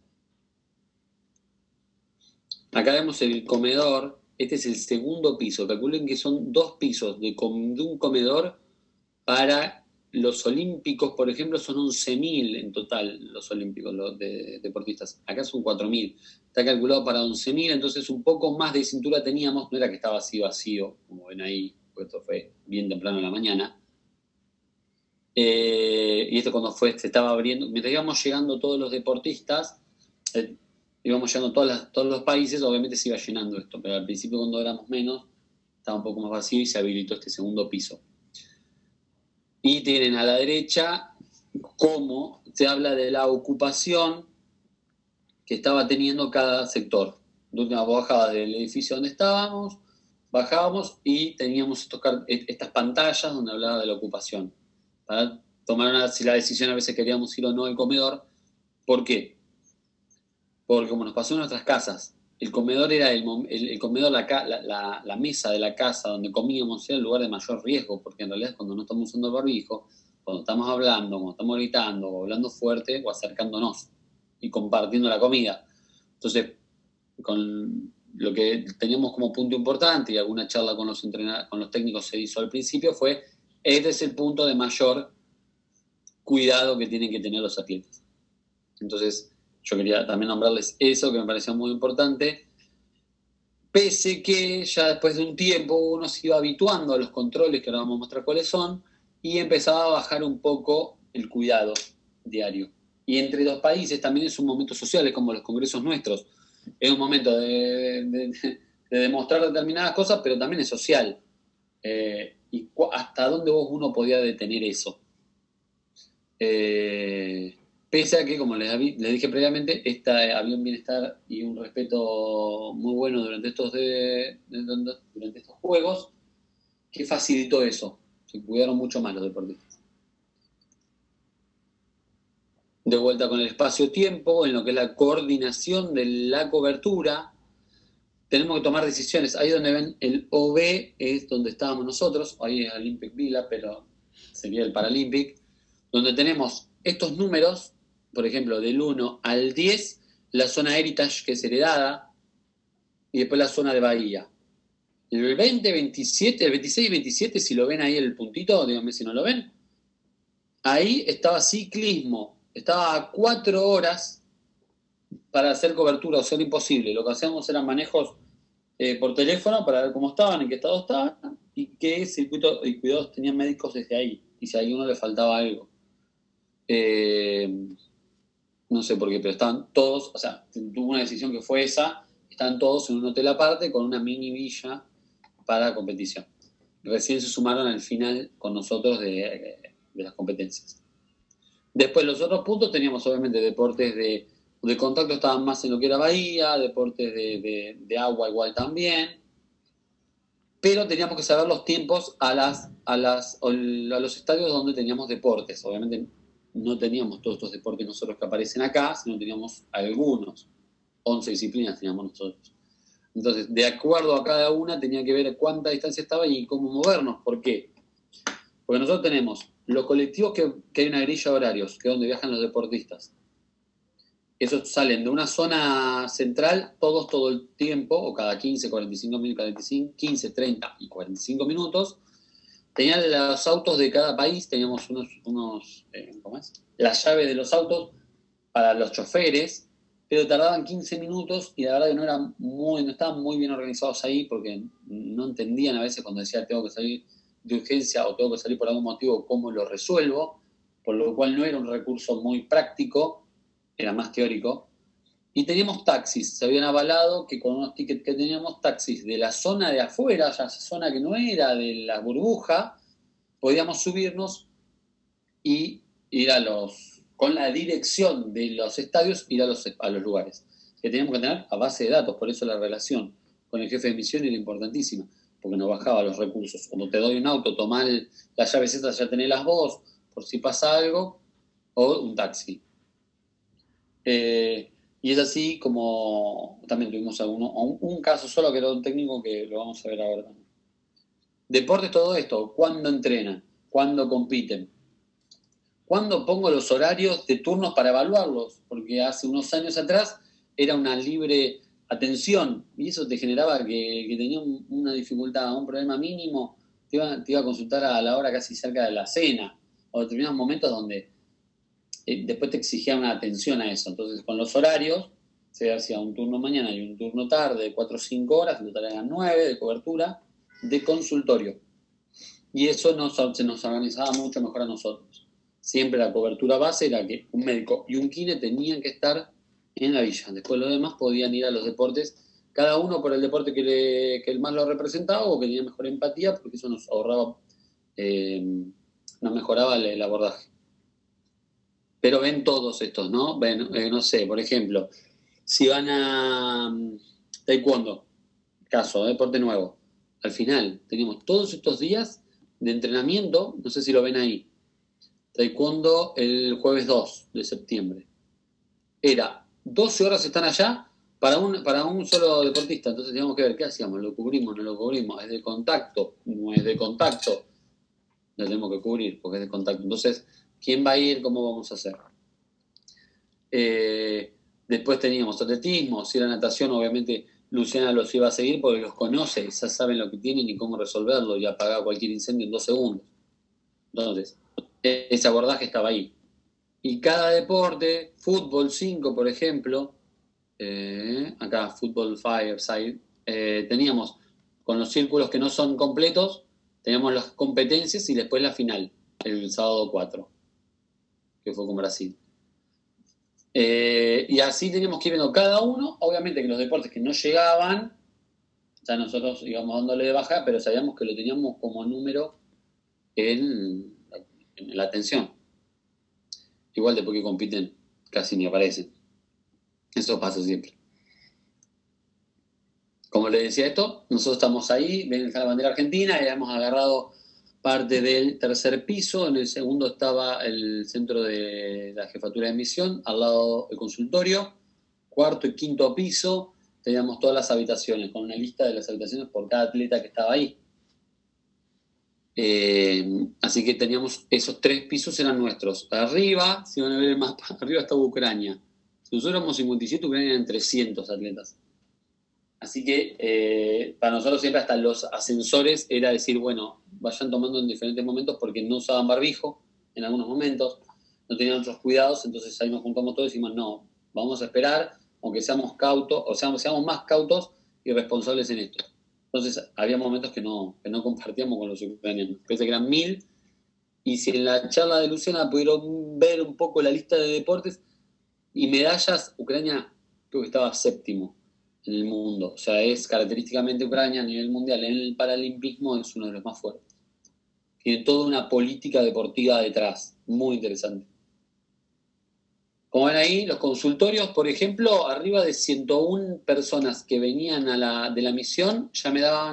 Acá vemos el comedor, este es el segundo piso. Calculen que son dos pisos de, com- de un comedor para los olímpicos, por ejemplo, son once mil en total los olímpicos, los de, de deportistas. Acá son cuatro mil. Está calculado para once mil, entonces un poco más de cintura teníamos. No era que estaba así vacío, como ven ahí, porque esto fue bien temprano en la mañana. Eh, y esto cuando fue, se estaba abriendo, mientras íbamos llegando todos los deportistas, eh, íbamos llegando todas las, todos los países, obviamente se iba llenando esto, pero al principio cuando éramos menos, estaba un poco más vacío y se habilitó este segundo piso. Y tienen a la derecha cómo se habla de la ocupación que estaba teniendo cada sector. De última bajaba del edificio donde estábamos, bajábamos y teníamos estos, estas pantallas donde hablaba de la ocupación. Para tomar una, si la decisión a veces queríamos ir o no al comedor. ¿Por qué? Porque como nos pasó en nuestras casas, el comedor era el, el, el comedor, la, la, la mesa de la casa donde comíamos era el lugar de mayor riesgo, porque en realidad cuando no estamos usando el barbijo, cuando estamos hablando, cuando estamos gritando, o hablando fuerte, o acercándonos y compartiendo la comida. Entonces, con lo que teníamos como punto importante, y alguna charla con los, entrenadores, con los técnicos se hizo al principio, fue, este es el punto de mayor cuidado que tienen que tener los atletas. Entonces, yo quería también nombrarles eso, que me pareció muy importante, pese que ya después de un tiempo uno se iba habituando a los controles, que ahora vamos a mostrar cuáles son, y empezaba a bajar un poco el cuidado diario. Y entre dos países también es un momento social, es como los congresos nuestros. Es un momento de, de, de demostrar determinadas cosas, pero también es social. Eh, y cu- hasta dónde vos uno podía detener eso. Eh, Pese a que, como les, les dije previamente, esta, había un bienestar y un respeto muy bueno durante estos, de, de, durante estos juegos, que facilitó eso. Se cuidaron mucho más los deportistas. De vuelta con el espacio-tiempo, en lo que es la coordinación de la cobertura, tenemos que tomar decisiones. Ahí donde ven el O B es donde estábamos nosotros, ahí es Olympic Villa, pero sería el Paralympic, donde tenemos estos números. Por ejemplo, del uno al diez, la zona Heritage, que es heredada, y después la zona de Bahía. El veinte, veintisiete, el veintiséis y veintisiete, si lo ven ahí el puntito, díganme si no lo ven, ahí estaba ciclismo, estaba a cuatro horas para hacer cobertura, o sea, era imposible. Lo que hacíamos eran manejos eh, por teléfono para ver cómo estaban, en qué estado estaban, y qué circuito y cuidados tenían médicos desde ahí, y si a alguno le faltaba algo. Eh... No sé por qué, pero estaban todos, o sea, tuvo una decisión que fue esa, estaban todos en un hotel aparte con una mini villa para competición. Recién se sumaron al final con nosotros de, de las competencias. Después los otros puntos teníamos obviamente deportes de, de contacto, estaban más en lo que era Bahía, deportes de, de, de agua igual también, pero teníamos que saber los tiempos a, las, a, las, a los estadios donde teníamos deportes. Obviamente no teníamos todos estos deportes nosotros que aparecen acá, sino teníamos algunos. once disciplinas teníamos nosotros. Entonces, de acuerdo a cada una, tenía que ver cuánta distancia estaba y cómo movernos. ¿Por qué? Porque nosotros tenemos los colectivos que, que hay una grilla de horarios, que es donde viajan los deportistas. Esos salen de una zona central, todos todo el tiempo, o cada quince, cuarenta y cinco minutos, cuarenta y cinco, quince, treinta y cuarenta y cinco minutos. Tenían los autos de cada país, teníamos unos, unos eh, ¿cómo es? Las llaves de los autos para los choferes, pero tardaban quince minutos y la verdad que no eran muy, no estaban muy bien organizados ahí porque no entendían a veces cuando decía tengo que salir de urgencia o tengo que salir por algún motivo cómo lo resuelvo, por lo cual no era un recurso muy práctico, era más teórico. Y teníamos taxis, se habían avalado que con unos tickets que teníamos, taxis de la zona de afuera, ya esa zona que no era de la burbuja, podíamos subirnos y ir a los, con la dirección de los estadios, ir a los, a los lugares. Que teníamos que tener a base de datos, por eso la relación con el jefe de misión era importantísima, porque nos bajaba los recursos. Cuando te doy un auto, tomá el, las llaves esas, ya tenés las vos, por si pasa algo, o un taxi. Eh, y es así como también tuvimos alguno, un, un caso solo que era un técnico que lo vamos a ver ahora. Deportes, todo esto, ¿cuándo entrenan? ¿Cuándo compiten? ¿Cuándo pongo los horarios de turnos para evaluarlos? Porque hace unos años atrás era una libre atención y eso te generaba que, que tenía un, una dificultad, un problema mínimo, te iba, te iba a consultar a la hora casi cerca de la cena o determinados momentos donde eh, después te exigía una atención a eso. Entonces con los horarios se hacía un turno mañana y un turno tarde de cuatro o cinco horas, en total eran nueve de cobertura de consultorio y eso nos, se nos organizaba mucho mejor a nosotros. Siempre la cobertura base era que un médico y un kine tenían que estar en la villa. Después los demás podían ir a los deportes, cada uno por el deporte que, le, que el más lo representaba o que tenía mejor empatía, porque eso nos ahorraba, eh, nos mejoraba el, el abordaje. Pero ven todos estos, ¿no? Ven, eh, no sé, por ejemplo, si van a um, taekwondo, caso, deporte nuevo, al final teníamos todos estos días de entrenamiento, no sé si lo ven ahí, taekwondo el jueves dos de septiembre. Era doce horas están allá para un, para un solo deportista. Entonces teníamos que ver qué hacíamos. ¿Lo cubrimos? ¿No lo cubrimos? ¿Es de contacto? ¿No es de contacto? Lo tenemos que cubrir porque es de contacto. Entonces, ¿quién va a ir? ¿Cómo vamos a hacer? Eh, después teníamos atletismo. Si era natación, obviamente Luciana los iba a seguir porque los conoce. Ya saben lo que tienen y cómo resolverlo y apagar cualquier incendio en dos segundos. Entonces, ese abordaje estaba ahí. Y cada deporte, fútbol cinco, por ejemplo, eh, acá fútbol five-side, eh, teníamos con los círculos que no son completos, teníamos las competencias y después la final, el sábado cuatro, que fue con Brasil. Eh, y así teníamos que ir viendo cada uno, obviamente que los deportes que no llegaban, ya nosotros íbamos dándole de baja, pero sabíamos que lo teníamos como número en, en la atención. Igual después que compiten casi ni aparecen. Eso pasa siempre. Como les decía esto, nosotros estamos ahí, ven la bandera argentina, y hemos agarrado parte del tercer piso, en el segundo estaba el centro de la jefatura de misión, al lado el consultorio, cuarto y quinto piso, teníamos todas las habitaciones, con una lista de las habitaciones por cada atleta que estaba ahí. Eh, así que teníamos esos tres pisos eran nuestros. Arriba, si van a ver el mapa, arriba estaba Ucrania. Si nosotros éramos cincuenta y siete, Ucrania eran trescientos atletas. Así que eh, para nosotros siempre hasta los ascensores era decir, bueno, vayan tomando en diferentes momentos porque no usaban barbijo en algunos momentos, no tenían otros cuidados, entonces ahí nos juntamos todos y decimos, no, vamos a esperar, aunque seamos cautos, o sea, seamos más cautos y responsables en esto. Entonces había momentos que no, que no compartíamos con los ucranianos, pese a que eran mil, y si en la charla de Luciana pudieron ver un poco la lista de deportes y medallas, Ucrania creo que estaba séptimo en el mundo, o sea, es característicamente Ucrania a nivel mundial, en el paralimpismo es uno de los más fuertes. Tiene toda una política deportiva detrás, muy interesante. Como ven ahí, los consultorios, por ejemplo, arriba de ciento una personas que venían a la, de la misión, ya me daban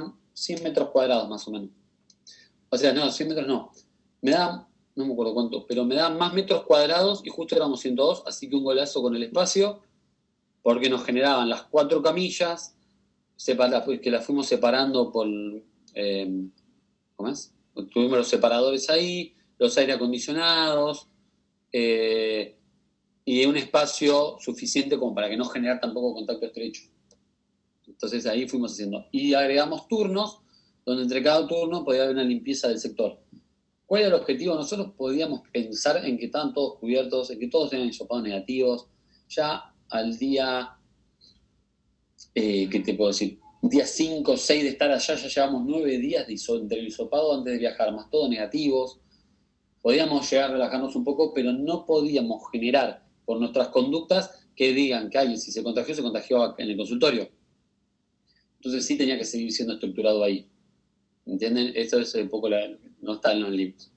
cien metros cuadrados más o menos. O sea, no, cien metros no. Me da, no me acuerdo cuánto, pero me da más metros cuadrados y justo éramos ciento dos, así que un golazo con el espacio, porque nos generaban las cuatro camillas, separa, que las fuimos separando por... Eh, ¿Cómo es? Tuvimos los separadores ahí, los aire acondicionados, eh, y un espacio suficiente como para que no generar tampoco contacto estrecho. Entonces ahí fuimos haciendo. Y agregamos turnos, donde entre cada turno podía haber una limpieza del sector. ¿Cuál era el objetivo? Nosotros podíamos pensar en que estaban todos cubiertos, en que todos tenían hisopados negativos. Ya al día, eh, ¿qué te puedo decir? Día cinco o seis de estar allá, ya llevamos nueve días de iso, entre el hisopado antes de viajar, más todos negativos. Podíamos llegar a relajarnos un poco, pero no podíamos generar por nuestras conductas que digan que alguien, si se contagió, se contagió en el consultorio. Entonces sí tenía que seguir siendo estructurado ahí. ¿Entienden? Eso es un poco la, no está en los límites.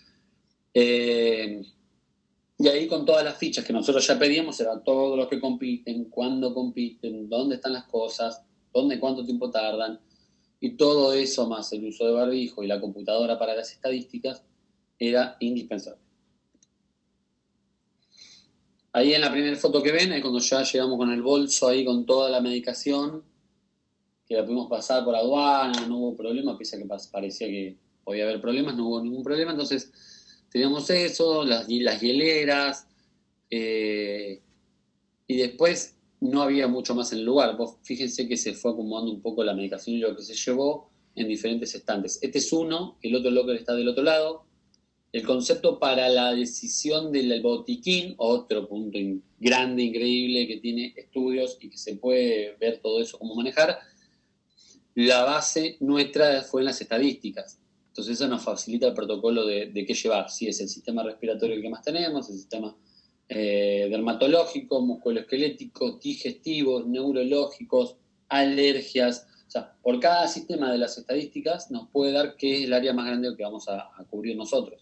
Eh, y ahí con todas las fichas que nosotros ya pedíamos, eran todos los que compiten, cuándo compiten, dónde están las cosas, dónde, cuánto tiempo tardan, y todo eso más el uso de barbijo y la computadora para las estadísticas era indispensable. Ahí en la primera foto que ven es cuando ya llegamos con el bolso ahí con toda la medicación, que la pudimos pasar por aduana, no hubo problema, pese a que parecía que podía haber problemas, no hubo ningún problema. Entonces teníamos eso, las, las hieleras, eh, y después no había mucho más en el lugar. Vos fíjense que se fue acomodando un poco la medicación y lo que se llevó en diferentes estantes. Este es uno, el otro locker está del otro lado. El concepto para la decisión del botiquín, otro punto in, grande, increíble, que tiene estudios y que se puede ver todo eso, cómo manejar. La base nuestra fue en las estadísticas. Entonces eso nos facilita el protocolo de, de qué llevar. Si es el sistema respiratorio el que más tenemos, el sistema eh, dermatológico, musculoesquelético, digestivos, neurológicos, alergias. O sea, por cada sistema de las estadísticas nos puede dar qué es el área más grande que vamos a, a cubrir nosotros.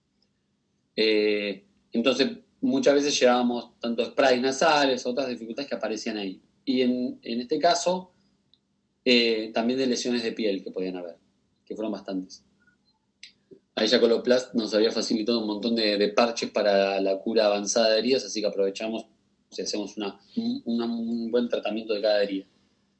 Eh, entonces, muchas veces llevábamos tanto sprays nasales, otras dificultades que aparecían ahí. Y en, en este caso, eh, también de lesiones de piel que podían haber, que fueron bastantes. Ahí ya Coloplast nos había facilitado un montón de, de parches para la cura avanzada de heridas, así que aprovechamos y hacemos una, una, un buen tratamiento de cada herida.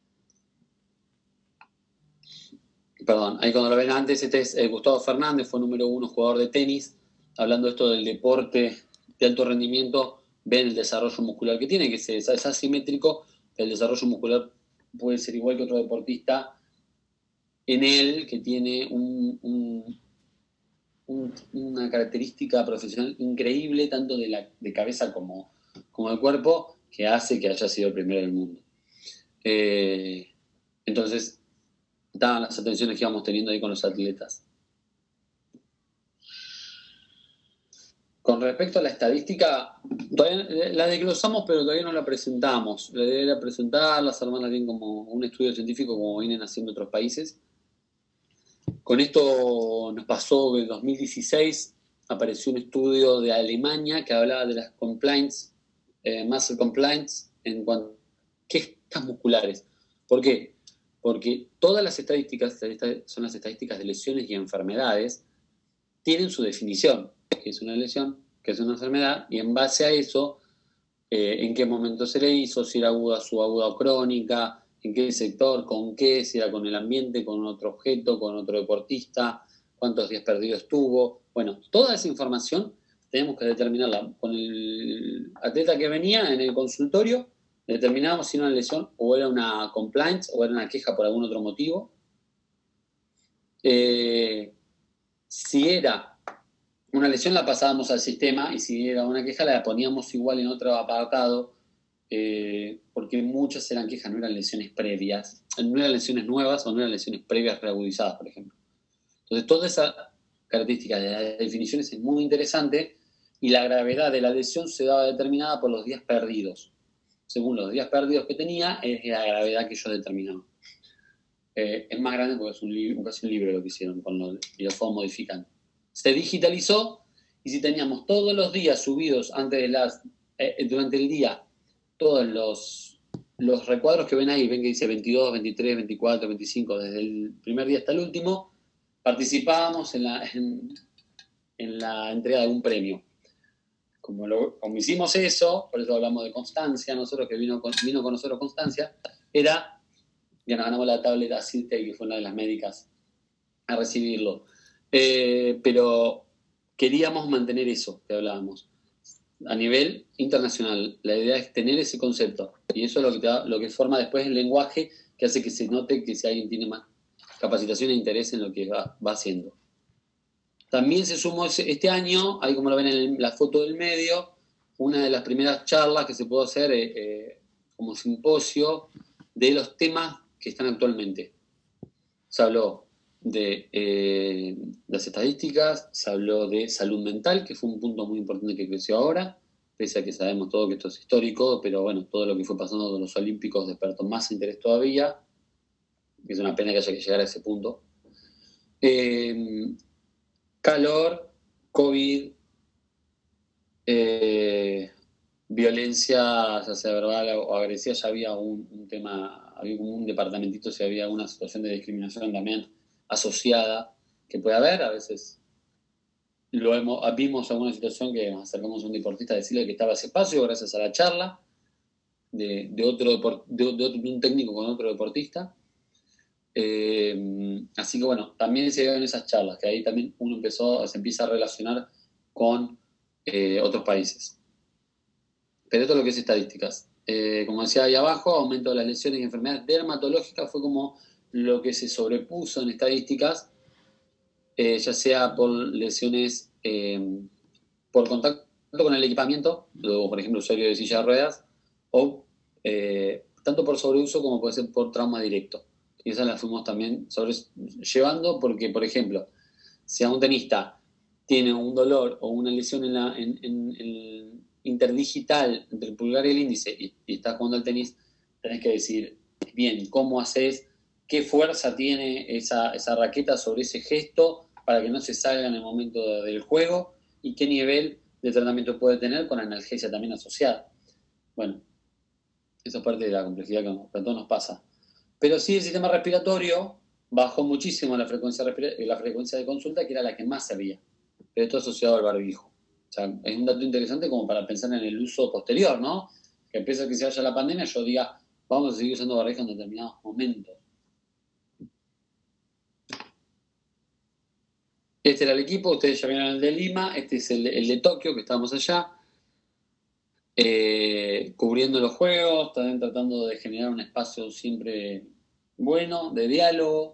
Perdón, ahí cuando lo ven antes, este es eh, Gustavo Fernández, fue número uno jugador de tenis. Hablando esto del deporte de alto rendimiento, ven el desarrollo muscular que tiene, que es, es asimétrico. El desarrollo muscular puede ser igual que otro deportista en él, que tiene un, un, un, una característica profesional increíble, tanto de, la, de cabeza como, como de cuerpo, que hace que haya sido el primero del mundo. Eh, entonces, estaban las atenciones que íbamos teniendo ahí con los atletas. Con respecto a la estadística, todavía la desglosamos, pero todavía no la presentamos. La idea era presentarla, armarla bien como un estudio científico, como vienen haciendo otros países. Con esto nos pasó que en dos mil dieciséis apareció un estudio de Alemania que hablaba de las compliance, eh, muscle compliance, en cuanto a quejas musculares. ¿Por qué? Porque todas las estadísticas, son las estadísticas de lesiones y enfermedades, tienen su definición. Que es una lesión, que es una enfermedad, y en base a eso, eh, en qué momento se le hizo, si era aguda, subaguda o crónica, en qué sector, con qué, si era con el ambiente, con otro objeto, con otro deportista, cuántos días perdidos tuvo. Bueno, toda esa información tenemos que determinarla. Con el atleta que venía en el consultorio, determinábamos si era una lesión o era una compliance o era una queja por algún otro motivo. Eh, si era una lesión la pasábamos al sistema y si era una queja la poníamos igual en otro apartado, eh, porque muchas eran quejas, no eran lesiones previas, no eran lesiones nuevas o no eran lesiones previas reagudizadas, por ejemplo. Entonces, toda esa característica de las definiciones es muy interesante y la gravedad de la lesión se daba determinada por los días perdidos. Según los días perdidos que tenía, es la gravedad que ellos determinaban. Eh, es más grande porque es un, li- casi un libro lo que hicieron con lo, y lo fueron modificando. Se digitalizó y si teníamos todos los días subidos antes de las, eh, durante el día, todos los los recuadros que ven ahí, ven que dice veintidós, veintitrés, veinticuatro, veinticinco, desde el primer día hasta el último, participábamos en la, en, en la entrega de un premio. Como, lo, como hicimos eso, por eso hablamos de Constancia, nosotros que vino con, vino con nosotros Constancia, era que nos ganamos la tableta Cirte, que fue una de las médicas a recibirlo. Eh, pero queríamos mantener eso que hablábamos. A nivel internacional, la idea es tener ese concepto. Y eso es lo que, te da, lo que forma después el lenguaje que hace que se note que si alguien tiene más capacitación e interés en lo que va, va haciendo. También se sumó este año, ahí como lo ven en la foto del medio, una de las primeras charlas que se pudo hacer eh, eh, como simposio de los temas que están actualmente. Se habló de eh, las estadísticas, se habló de salud mental, que fue un punto muy importante que creció ahora, pese a que sabemos todo que esto es histórico, pero bueno, todo lo que fue pasando con los olímpicos despertó más interés todavía, que es una pena que haya que llegar a ese punto. Eh, calor, COVID, eh, violencia, ya sea verbal o agresiva, ya había un, un tema, había como un departamentito, si había una situación de discriminación también asociada, que puede haber, a veces lo hemos, vimos alguna situación que nos acercamos a un deportista a decirle que estaba ese espacio gracias a la charla de, de, otro, de, de, otro, de un técnico con otro deportista. Eh, así que bueno, también se dieron esas charlas, que ahí también uno empezó, se empieza a relacionar con eh, otros países. Pero esto es lo que es estadísticas. Eh, como decía ahí abajo, aumento de las lesiones y enfermedades dermatológicas fue como lo que se sobrepuso en estadísticas, eh, ya sea por lesiones eh, por contacto con el equipamiento, luego, por ejemplo, usuario de silla de ruedas, o eh, tanto por sobreuso como puede ser por trauma directo. Y esas las fuimos también sobre, llevando porque, por ejemplo, si a un tenista tiene un dolor o una lesión en, la, en, en, en el interdigital entre el pulgar y el índice y, y estás jugando al tenis, tenés que decir, bien, ¿cómo haces? ¿Qué fuerza tiene esa, esa raqueta sobre ese gesto para que no se salga en el momento de, del juego? ¿Y qué nivel de tratamiento puede tener con analgesia también asociada? Bueno, esa es parte de la complejidad que a todos nos pasa. Pero sí, el sistema respiratorio bajó muchísimo la frecuencia, la frecuencia de consulta, que era la que más se veía. Pero esto asociado al barbijo. O sea, es un dato interesante como para pensar en el uso posterior, ¿no? Que empieza a que se vaya la pandemia, yo diga, vamos a seguir usando barbijo en determinados momentos. Este era el equipo, ustedes ya vieron el de Lima, este es el, el de Tokio, que estábamos allá, eh, cubriendo los juegos, también tratando de generar un espacio siempre bueno, de diálogo,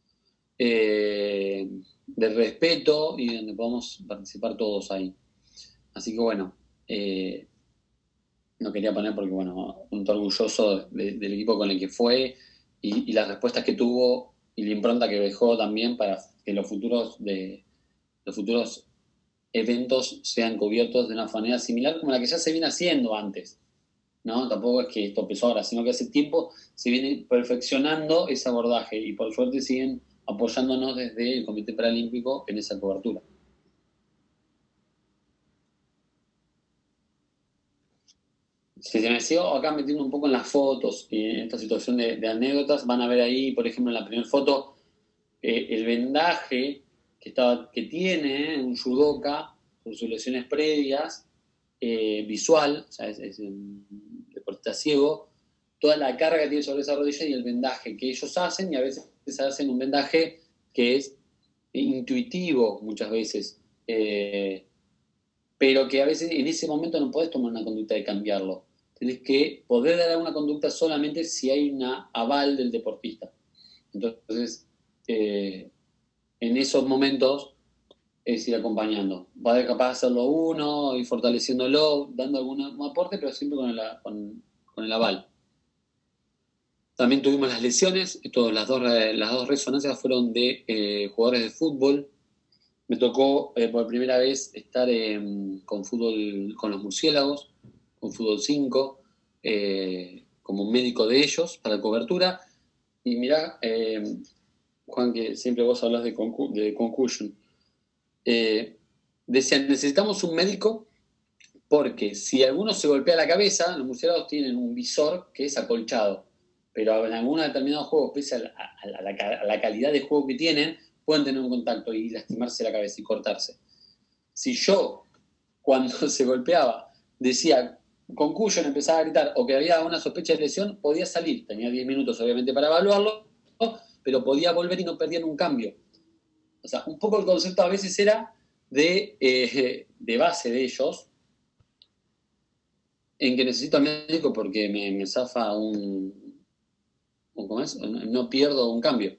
eh, de respeto y donde podamos participar todos ahí. Así que bueno, eh, no quería poner porque, bueno, un orgulloso de, del equipo con el que fue y, y las respuestas que tuvo y la impronta que dejó también para que los futuros de los futuros eventos sean cubiertos de una manera similar como la que ya se viene haciendo antes, ¿no? Tampoco es que esto empezó ahora, sino que hace tiempo se viene perfeccionando ese abordaje y por suerte siguen apoyándonos desde el Comité Paralímpico en esa cobertura. Si se me sigo acá metiendo un poco en las fotos y en esta situación de, de anécdotas, van a ver ahí, por ejemplo, en la primera foto, eh, el vendaje que, estaba, que tiene un judoka por sus lesiones previas, eh, visual, o sea, es, es un deportista ciego, toda la carga que tiene sobre esa rodilla y el vendaje que ellos hacen, y a veces hacen un vendaje que es intuitivo muchas veces, eh, pero que a veces en ese momento no podés tomar una conducta de cambiarlo. Tenés que poder dar una conducta solamente si hay una aval del deportista. Entonces, eh, en esos momentos es ir acompañando. Va a ser capaz de hacerlo uno, ir fortaleciéndolo, dando algún aporte, pero siempre con el, con, con el aval. También tuvimos las lesiones, esto, las, dos, las dos resonancias fueron de eh, jugadores de fútbol. Me tocó eh, por primera vez estar eh, con fútbol, con los murciélagos, con fútbol cinco, eh, como médico de ellos para cobertura. Y mirá, eh, Juan, que siempre vos hablas de, concu de concussion. Eh, decían, necesitamos un médico porque si alguno se golpea la cabeza, los murciélagos tienen un visor que es acolchado, pero en algunos determinados juegos, pese a la, a la, a la calidad de juego que tienen, pueden tener un contacto y lastimarse la cabeza y cortarse. Si yo, cuando se golpeaba, decía concussion, empezaba a gritar, o que había una sospecha de lesión, podía salir. Tenía diez minutos, obviamente, para evaluarlo, pero podía volver y no perdían un cambio. O sea, un poco el concepto a veces era de, eh, de base de ellos, en que necesito al médico porque me, me zafa un, un... ¿Cómo es? No pierdo un cambio.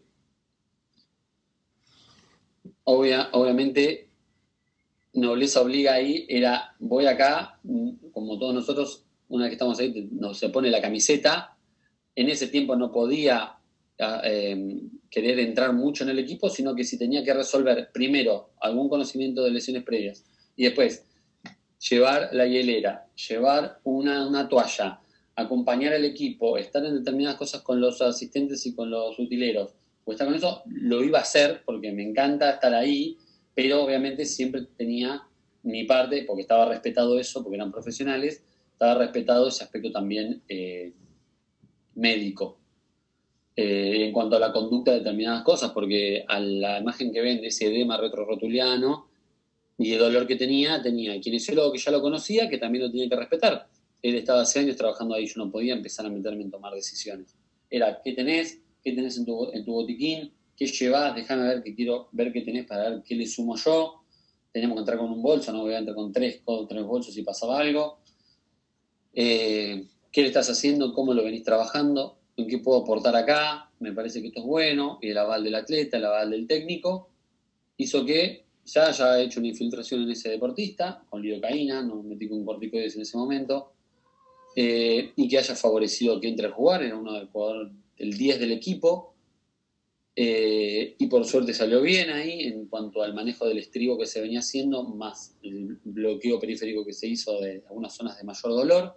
Obvia, obviamente, nobleza obliga ahí, era, voy acá, como todos nosotros, una vez que estamos ahí, nos se pone la camiseta. En ese tiempo no podía eh, querer entrar mucho en el equipo, sino que si tenía que resolver primero algún conocimiento de lesiones previas y después llevar la hielera, llevar una, una toalla, acompañar al equipo, estar en determinadas cosas con los asistentes y con los utileros, o estar con eso, lo iba a hacer porque me encanta estar ahí, pero obviamente siempre tenía mi parte, porque estaba respetado eso, porque eran profesionales, estaba respetado ese aspecto también eh, médico. Eh, en cuanto a la conducta de determinadas cosas, porque a la imagen que ven de ese edema retrorotuliano y el dolor que tenía, tenía el kinesiólogo que ya lo conocía, que también lo tenía que respetar. Él estaba hace años trabajando ahí, yo no podía empezar a meterme en tomar decisiones. Era, ¿qué tenés? ¿Qué tenés en tu, en tu botiquín? ¿Qué llevas? Déjame ver que quiero ver qué tenés para ver qué le sumo yo. Tenemos que entrar con un bolso, no voy a entrar con tres, con tres bolsos si pasaba algo. Eh, ¿Qué le estás haciendo? ¿Cómo lo venís trabajando? ¿En qué puedo aportar acá? Me parece que esto es bueno. Y el aval del atleta, el aval del técnico, hizo que ya haya hecho una infiltración en ese deportista, con lidocaína, no metí con corticoides en ese momento, eh, y que haya favorecido que entre a jugar, era uno del jugador del diez del equipo, eh, y por suerte salió bien ahí en cuanto al manejo del estribo que se venía haciendo, más el bloqueo periférico que se hizo de algunas zonas de mayor dolor.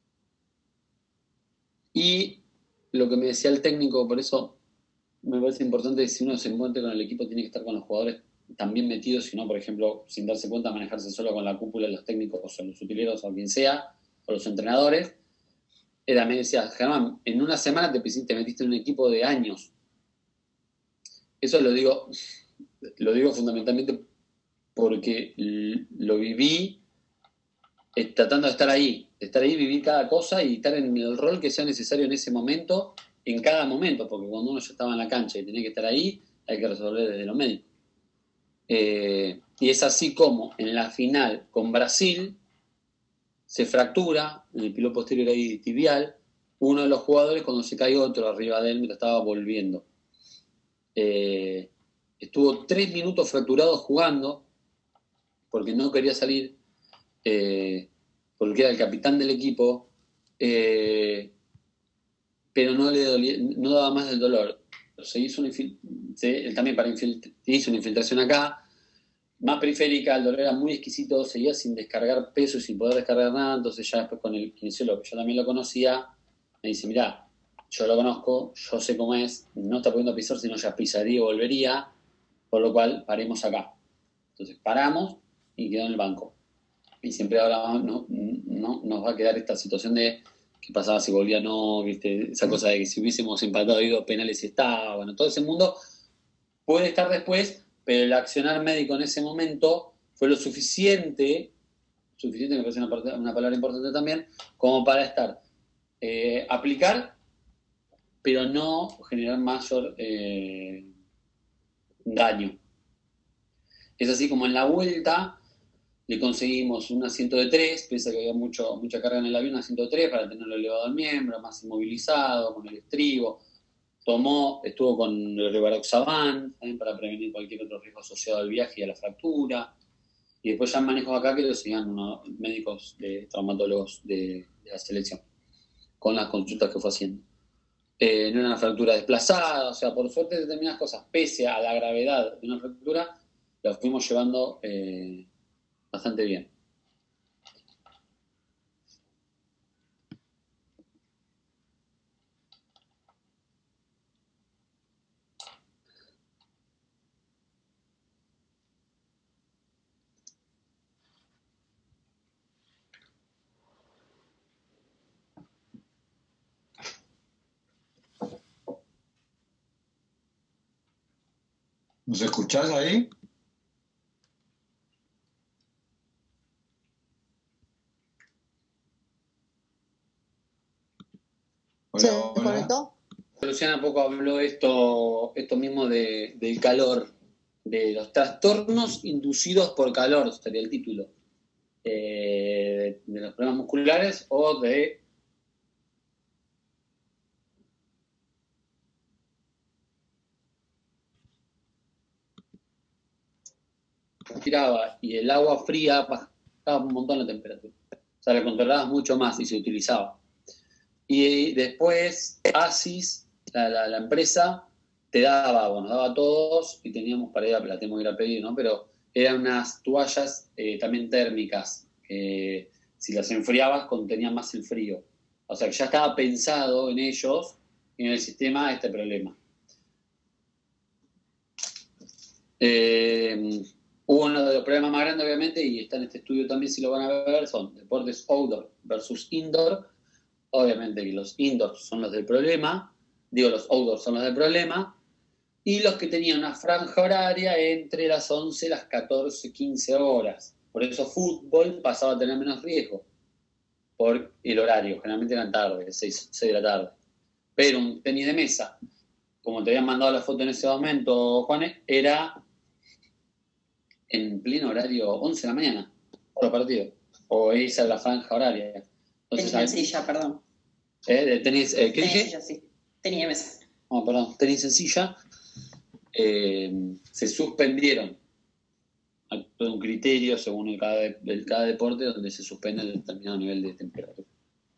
Y lo que me decía el técnico, por eso me parece importante que si uno se encuentra con el equipo tiene que estar con los jugadores también metidos, si no, por ejemplo, sin darse cuenta, manejarse solo con la cúpula de los técnicos o los utileros o quien sea, o los entrenadores. Era, me decía, Germán, en una semana te, te metiste en un equipo de años. Eso lo digo, lo digo fundamentalmente porque lo viví eh, tratando de estar ahí, de estar ahí, vivir cada cosa y estar en el rol que sea necesario en ese momento, en cada momento, porque cuando uno ya estaba en la cancha y tenía que estar ahí, hay que resolver desde lo médico. Eh, y es así como en la final con Brasil se fractura en el pilo posterior ahí tibial uno de los jugadores cuando se cae otro arriba de él mientras estaba volviendo. Eh, estuvo tres minutos fracturado jugando porque no quería salir, eh, porque era el capitán del equipo, eh, pero no le dolía, no daba más del dolor. Se hizo una se, él también para infiltrar, se hizo una infiltración acá, más periférica, el dolor era muy exquisito, seguía sin descargar peso y sin poder descargar nada, entonces ya después con el kinesiólogo, que yo también lo conocía, me dice, mirá, yo lo conozco, yo sé cómo es, no está pudiendo pisar, sino ya pisaría y volvería, por lo cual paremos acá. Entonces paramos y quedó en el banco. Y siempre hablábamos, no, no, nos va a quedar esta situación de qué pasaba si volvía no, viste, esa cosa de que si hubiésemos empatado y ido penales y estaba, bueno, todo ese mundo puede estar después, pero el accionar médico en ese momento fue lo suficiente, suficiente me parece una, parte, una palabra importante también, como para estar, eh, aplicar, pero no generar mayor eh, daño. Es así como en la vuelta le conseguimos un asiento de tres, pese a que había mucho, mucha carga en el avión, un asiento de tres para tenerlo elevado al miembro, más inmovilizado, con el estribo. Tomó, estuvo con el Rivaroxaban, también para prevenir cualquier otro riesgo asociado al viaje y a la fractura. Y después ya manejos acá que lo seguían unos médicos de traumatólogos de, de la selección, con las consultas que fue haciendo. Eh, no era una fractura desplazada, o sea, por suerte determinadas cosas, pese a la gravedad de una fractura, las fuimos llevando eh, bastante bien. ¿Nos escuchás ahí? ¿Se Hola, hola. desconectó? Luciana poco habló esto, esto mismo de, del calor, de los trastornos inducidos por calor, sería el título, eh, de los problemas musculares o de tiraba y el agua fría bajaba un montón la temperatura. O sea, la controlabas mucho más y se utilizaba. Y después Asis, la, la, la empresa, te daba, bueno, daba a todos y teníamos para ir a, la tengo que ir a pedir, ¿no? Pero eran unas toallas eh, también térmicas, que si las enfriabas contenían más el frío. O sea, que ya estaba pensado en ellos, en el sistema, este problema. Eh, uno de los problemas más grandes, obviamente, y está en este estudio también, si lo van a ver, son deportes outdoor versus indoor. Obviamente que los indoor son los del problema, digo, los outdoor son los del problema, y los que tenían una franja horaria entre las once y las catorce, quince horas. Por eso fútbol pasaba a tener menos riesgo por el horario, generalmente eran tarde, seis de la tarde. Pero un tenis de mesa, como te habían mandado la foto en ese momento, Juanes, era en pleno horario once de la mañana, por partido, o esa es la franja horaria. Entonces, Tenis en silla, perdón. ¿Eh? De tenis, eh, ¿qué Tenis dije? en silla, sí. Tenis de mesa. Oh, perdón, tenis en silla. Eh, se suspendieron. Hay todo un criterio según el cada, el cada deporte donde se suspende el determinado nivel de temperatura.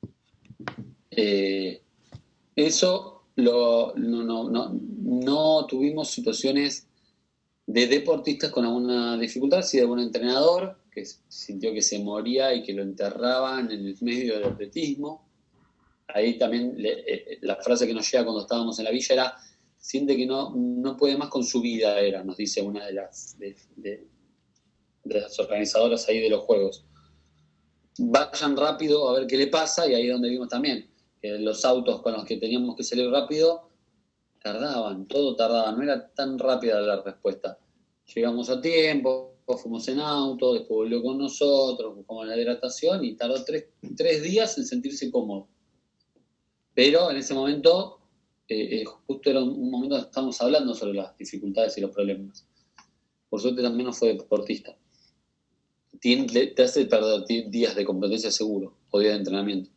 Eh, eso lo, no, no, no, no tuvimos situaciones de deportistas con alguna dificultad, sí de algún entrenador que sintió que se moría y que lo enterraban en el medio del atletismo. Ahí también le, eh, la frase que nos llega cuando estábamos en la villa era: siente que no, no puede más con su vida, era, nos dice una de las, de, de, de las organizadoras ahí de los juegos. Vayan rápido a ver qué le pasa, y ahí es donde vimos también que los autos con los que teníamos que salir rápido tardaban, todo tardaba, no era tan rápida la respuesta. Llegamos a tiempo, fuimos en auto, después volvió con nosotros, buscamos la hidratación y tardó tres, tres días en sentirse cómodo. Pero en ese momento, eh, eh, justo era un momento donde estábamos hablando sobre las dificultades y los problemas. Por suerte también no fue deportista. Te, te hace perder días de competencia seguro, o días de entrenamiento.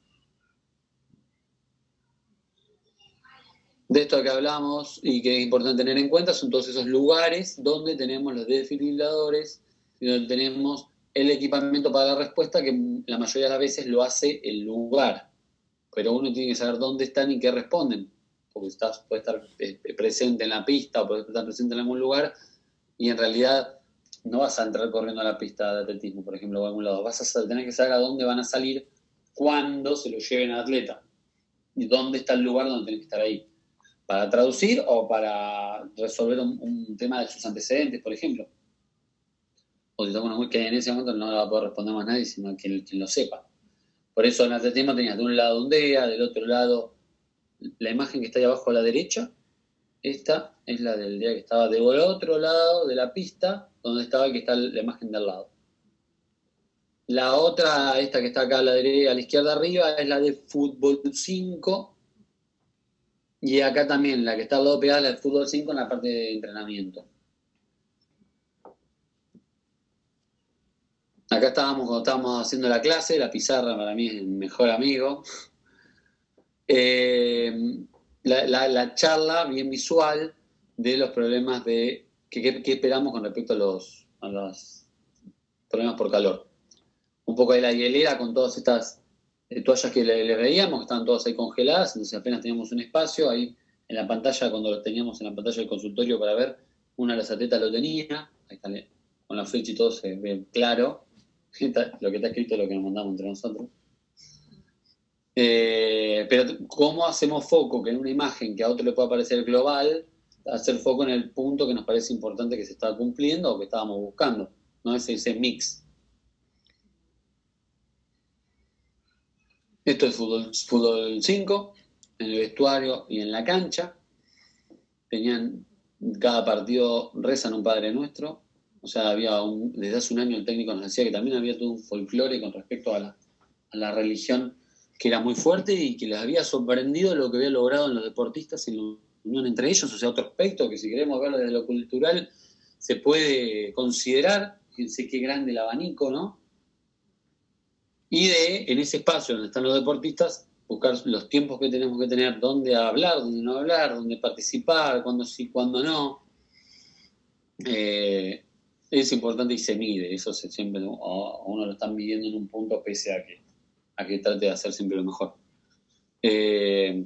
De esto que hablamos y que es importante tener en cuenta son todos esos lugares donde tenemos los desfibriladores y donde tenemos el equipamiento para la respuesta, que la mayoría de las veces lo hace el lugar. Pero uno tiene que saber dónde están y qué responden, porque estás, puede estar presente en la pista o puede estar presente en algún lugar y en realidad no vas a entrar corriendo a la pista de atletismo, por ejemplo, o a algún lado. Vas a tener que saber a dónde van a salir cuando se lo lleven al atleta y dónde está el lugar donde tenés que estar ahí, para traducir o para resolver un, un tema de sus antecedentes, por ejemplo. O si estamos que en ese momento no lo va a poder responder más nadie, sino quien, quien lo sepa. Por eso en atletismo tenías de un lado un D E A, del otro lado la imagen que está ahí abajo a la derecha. Esta es la del D E A que estaba del otro lado de la pista, donde estaba el que está la imagen del lado. La otra, esta que está acá a la derecha, a la izquierda arriba, es la de fútbol cinco. Y acá también, la que está al lado pegada, la de fútbol cinco en la parte de entrenamiento. Acá estábamos cuando estábamos haciendo la clase, la pizarra para mí es el mejor amigo. Eh, la, la, la charla bien visual de los problemas de que, que, que esperamos con respecto a los, a los problemas por calor. Un poco de la hielera con todas estas eh, toallas que le, le veíamos, que estaban todas ahí congeladas, entonces apenas teníamos un espacio ahí en la pantalla, cuando lo teníamos en la pantalla del consultorio para ver, una de las atletas lo tenía, ahí está, con la flecha y todo se ve claro. Lo que está escrito es lo que nos mandamos entre nosotros. Eh, pero ¿cómo hacemos foco que en una imagen que a otro le pueda parecer global, hacer foco en el punto que nos parece importante que se está cumpliendo o que estábamos buscando? ¿No? Ese, ese mix. Esto es fútbol, fútbol cinco, en el vestuario y en la cancha. Tenían cada partido rezan un Padre Nuestro. O sea, había un, desde hace un año el técnico nos decía que también había todo un folclore con respecto a la, a la religión que era muy fuerte y que les había sorprendido lo que había logrado en los deportistas en la unión entre ellos. O sea, otro aspecto que si queremos verlo desde lo cultural se puede considerar, fíjense qué grande el abanico, ¿no? Y de, en ese espacio donde están los deportistas, buscar los tiempos que tenemos que tener, dónde hablar, dónde no hablar, dónde participar, cuándo sí, cuándo no. Eh, es importante y se mide, eso se siempre, a uno lo están midiendo en un punto pese a que, a que trate de hacer siempre lo mejor. Eh,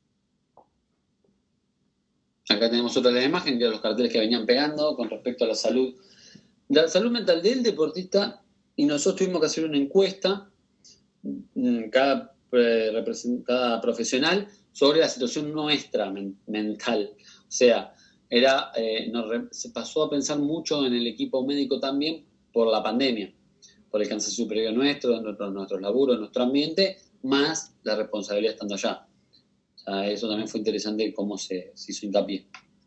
acá tenemos otra de la imagen, que eran los carteles que venían pegando con respecto a la salud, la salud mental del deportista, y nosotros tuvimos que hacer una encuesta, cada, eh, cada profesional, sobre la situación nuestra men, mental. O sea, era, eh, nos re, se pasó a pensar mucho en el equipo médico también por la pandemia, por el cansancio previo nuestro, nuestro, nuestros laburos, nuestro ambiente, más la responsabilidad estando allá. O sea, eso también fue interesante cómo se, se hizo hincapié.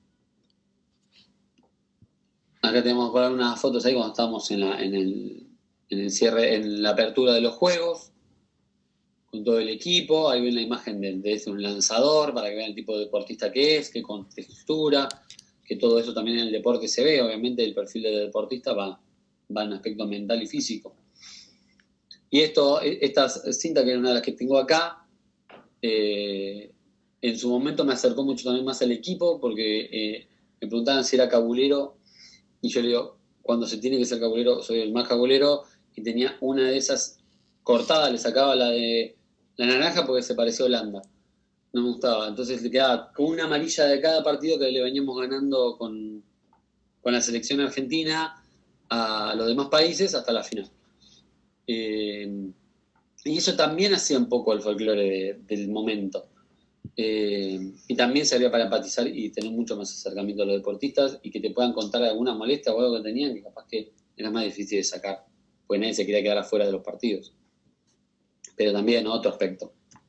Acá tenemos para unas fotos ahí cuando estábamos en, la, en, el, en el cierre, en la apertura de los juegos, con todo el equipo. Ahí ven la imagen de, de un lanzador para que vean el tipo de deportista que es, que con textura, que todo eso también en el deporte se ve. Obviamente el perfil del deportista va, va en aspecto mental y físico. Y esto, esta cinta, que es una de las que tengo acá, eh, en su momento me acercó mucho también más al equipo, porque eh, me preguntaban si era cabulero, y yo le digo, cuando se tiene que ser cabulero, soy el más cabulero, y tenía una de esas cortada, le sacaba la de la naranja porque se parecía a Holanda, no me gustaba, entonces le quedaba con una amarilla de cada partido que le veníamos ganando con, con la selección argentina a los demás países hasta la final. Eh, y eso también hacía un poco el folclore de, del momento. Eh, y también servía para empatizar y tener mucho más acercamiento a los deportistas y que te puedan contar alguna molestia o algo que tenían que capaz que era más difícil de sacar, porque nadie se quería quedar afuera de los partidos. Pero también, ¿no?, otro aspecto.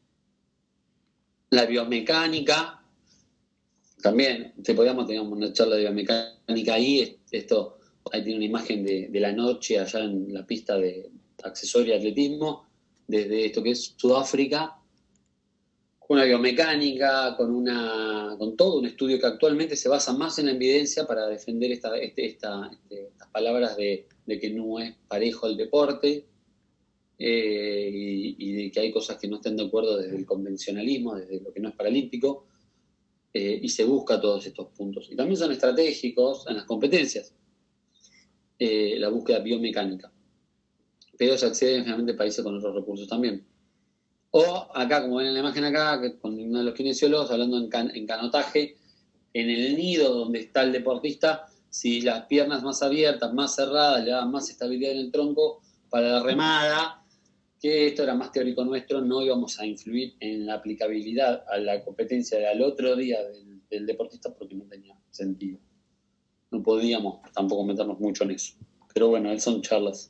La biomecánica, también, te podíamos tener una charla de biomecánica ahí, esto, ahí tiene una imagen de, de la noche allá en la pista de accesorio de atletismo, desde esto que es Sudáfrica, con una biomecánica, con, una, con todo un estudio que actualmente se basa más en la evidencia para defender esta, este, esta, este, estas palabras de, de que no es parejo el deporte, eh, y, y de que hay cosas que no están de acuerdo desde el convencionalismo, desde lo que no es paralímpico, eh, y se busca todos estos puntos. Y también son estratégicos en las competencias, eh, la búsqueda biomecánica. Pero se accede generalmente a países con otros recursos también. O acá, como ven en la imagen acá, que con uno de los kinesiólogos hablando en, can, en canotaje, en el nido donde está el deportista, si las piernas más abiertas, más cerradas, le daban más estabilidad en el tronco para la remada, que esto era más teórico nuestro, no íbamos a influir en la aplicabilidad a la competencia del otro día del, del deportista porque no tenía sentido. No podíamos tampoco meternos mucho en eso. Pero bueno, son charlas.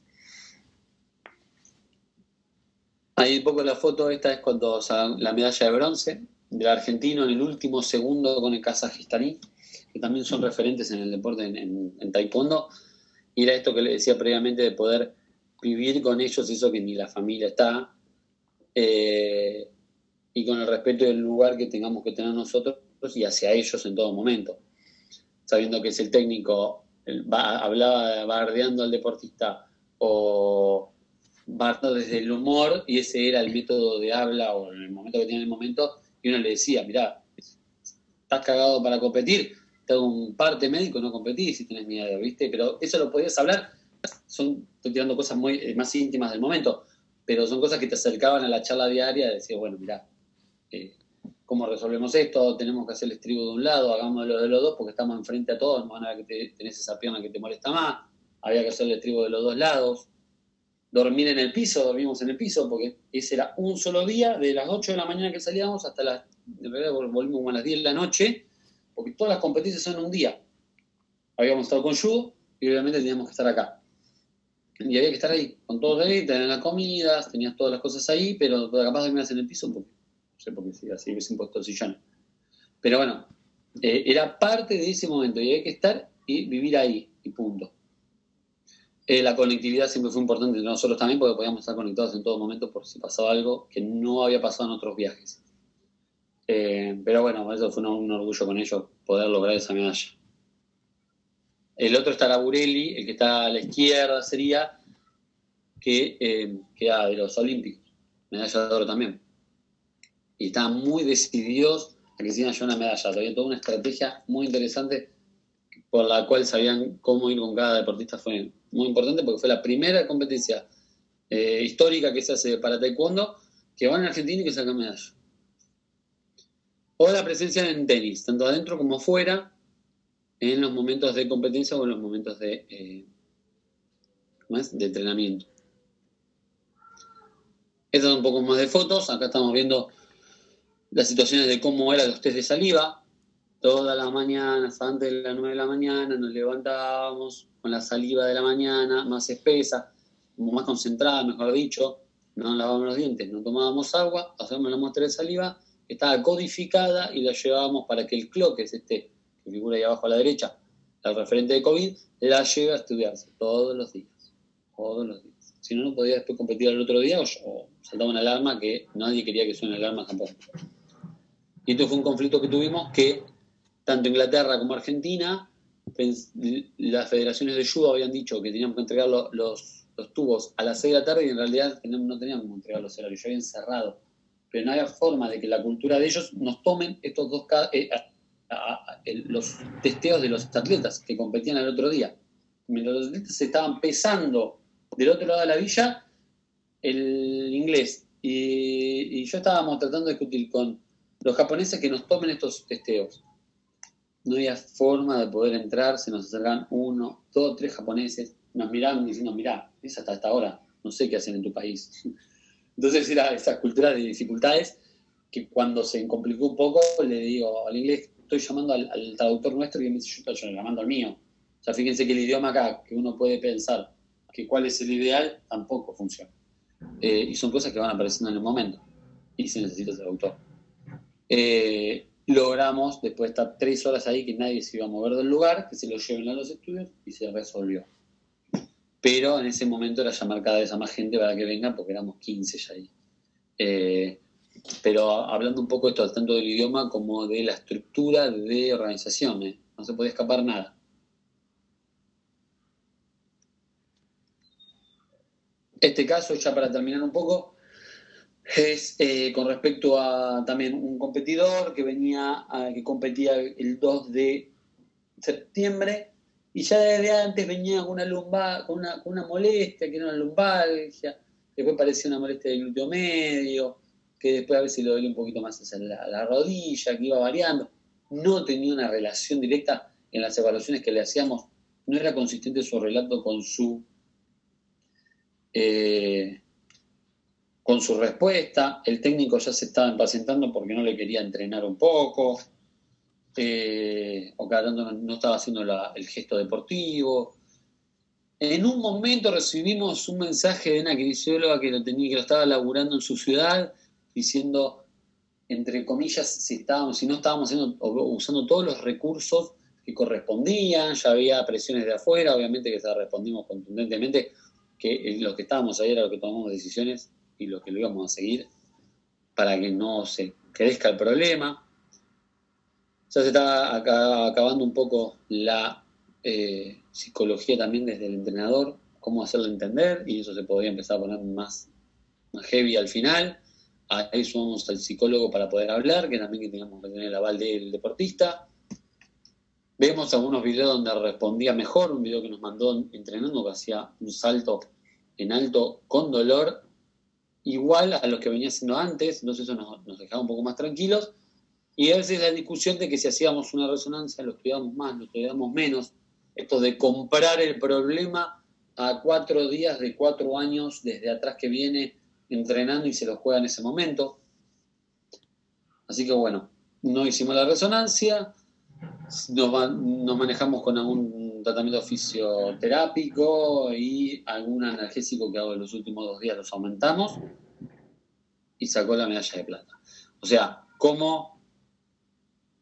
Ahí un poco la foto, esta es cuando, o sea, la medalla de bronce del argentino en el último segundo con el kazajistaní, que también son referentes en el deporte, en, en, en taekwondo, y era esto que le decía previamente de poder vivir con ellos eso que ni la familia está, eh, y con el respeto del lugar que tengamos que tener nosotros y hacia ellos en todo momento, sabiendo que es el técnico, el, va, hablaba bardeando al deportista o bardeando desde el humor, y ese era el método de habla o en el momento que tenía en el momento, y uno le decía, mirá, estás cagado para competir, te hago un parte médico, no competís si tenés miedo, ¿viste? Pero eso lo podías hablar, son, estoy tirando cosas muy eh, más íntimas del momento, pero son cosas que te acercaban a la charla diaria, de decir, bueno, mirá, eh, ¿cómo resolvemos esto? Tenemos que hacer el estribo de un lado, hagámoslo de los dos porque estamos enfrente a todos, no van a ver que te, tenés esa pierna que te molesta más, había que hacer el estribo de los dos lados. Dormir en el piso, dormimos en el piso, porque ese era un solo día, de las ocho de la mañana que salíamos hasta las, de verdad, volvimos a las diez de la noche, porque todas las competencias son un día. Habíamos estado con Yu y obviamente teníamos que estar acá. Y había que estar ahí, con todos ahí, tener las comidas, tenías todas las cosas ahí, pero capaz dormías en el piso, porque, no sé por qué sí, así hubiese impuesto el sillón. Pero bueno, Eh, era parte de ese momento y había que estar y vivir ahí, y punto. Eh, la conectividad siempre fue importante entre nosotros también, porque podíamos estar conectados en todo momento por si pasaba algo que no había pasado en otros viajes. Eh, pero bueno, eso fue un, un orgullo con ellos, poder lograr esa medalla. El otro está la Burelli, el que está a la izquierda sería, que eh, queda de los Olímpicos, medalla de oro también. Y estaban muy decididos a que se iban a llevar una medalla. Había toda una estrategia muy interesante por la cual sabían cómo ir con cada deportista. Fue muy importante porque fue la primera competencia eh, histórica que se hace para taekwondo que van a Argentina y que sacan medalla. O la presencia en tenis, tanto adentro como afuera, en los momentos de competencia o en los momentos de, eh, ¿cómo es? de entrenamiento. Estas son un poco más de fotos. Acá estamos viendo las situaciones de cómo eran los test de saliva. Toda la mañana, antes de las nueve de la mañana, nos levantábamos con la saliva de la mañana más espesa, más concentrada, mejor dicho. No lavábamos los dientes, no tomábamos agua, hacíamos la muestra de saliva, estaba codificada y la llevábamos para que el C L O, que es este que figura ahí abajo a la derecha, el referente de COVID, la lleve a estudiarse todos los días. Todos los días. Si no, no podía después competir al otro día o, o saltaba una alarma que nadie quería que suene alarma tampoco. Y esto fue un conflicto que tuvimos que tanto Inglaterra como Argentina, las federaciones de judo habían dicho que teníamos que entregar los, los, los tubos a las seis de la tarde y en realidad no teníamos que entregar los horarios, ya habían cerrado. Pero no había forma de que la cultura de ellos nos tomen estos dos eh, a, a, a, los testeos de los atletas que competían el otro día. Mientras los atletas se estaban pesando del otro lado de la villa, el inglés y, y yo estábamos tratando de discutir con los japoneses que nos tomen estos testeos. No había forma de poder entrar, se nos acercaban uno, dos, tres japoneses, nos miraban diciendo, mirá, es hasta esta hora, no sé qué hacen en tu país. Entonces era esa cultura de dificultades que cuando se complicó un poco le digo al inglés, estoy llamando al, al traductor nuestro y me dice, yo estoy llamando al mío. O sea, fíjense que el idioma acá, que uno puede pensar que cuál es el ideal, tampoco funciona. Eh, y son cosas que van apareciendo en el momento y se necesita ese traductor. Eh, logramos, después de estar tres horas ahí, que nadie se iba a mover del lugar, que se lo lleven a los estudios y se resolvió. Pero en ese momento era llamar cada vez a más gente para que vengan, porque éramos quince ya ahí. Eh, pero hablando un poco de esto, tanto del idioma como de la estructura de organización, ¿eh? No se podía escapar nada. Este caso, ya para terminar un poco, es eh, con respecto a también un competidor que venía, a, que competía el dos de septiembre y ya desde antes venía con una lumbar, con una, con una molestia, que era una lumbalgia, después parecía una molestia del glúteo medio, que después a veces le dolía un poquito más hacia la, la rodilla, que iba variando. No tenía una relación directa en las evaluaciones que le hacíamos, no era consistente su relato con su eh, con su respuesta. El técnico ya se estaba impacientando porque no le quería entrenar un poco, eh, o cada tanto no, no estaba haciendo la, el gesto deportivo. En un momento recibimos un mensaje de una kinesióloga que lo tenía, que lo estaba laburando en su ciudad, diciendo, entre comillas, si estábamos, si no estábamos haciendo, usando todos los recursos que correspondían. Ya había presiones de afuera, obviamente que se respondimos contundentemente que los que estábamos ahí era los que tomamos decisiones y los que lo íbamos a seguir para que no se crezca el problema. Ya se está acá, acabando un poco la eh, psicología también desde el entrenador, cómo hacerlo entender, y eso se podría empezar a poner más, más heavy al final. Ahí sumamos al psicólogo para poder hablar, que también que teníamos que tener el aval del deportista. Vemos algunos videos donde respondía mejor, un video que nos mandó entrenando que hacía un salto en alto con dolor, igual a los que venía haciendo antes, entonces eso nos, nos dejaba un poco más tranquilos. Y a veces la discusión de que si hacíamos una resonancia lo estudiamos más, lo estudiamos menos, esto de comprar el problema a cuatro días de cuatro años desde atrás que viene entrenando y se lo juega en ese momento. Así que bueno, no hicimos la resonancia, nos, nos manejamos con algún tratamiento fisioterápico y algún analgésico que hago en los últimos dos días los aumentamos y sacó la medalla de plata. O sea, como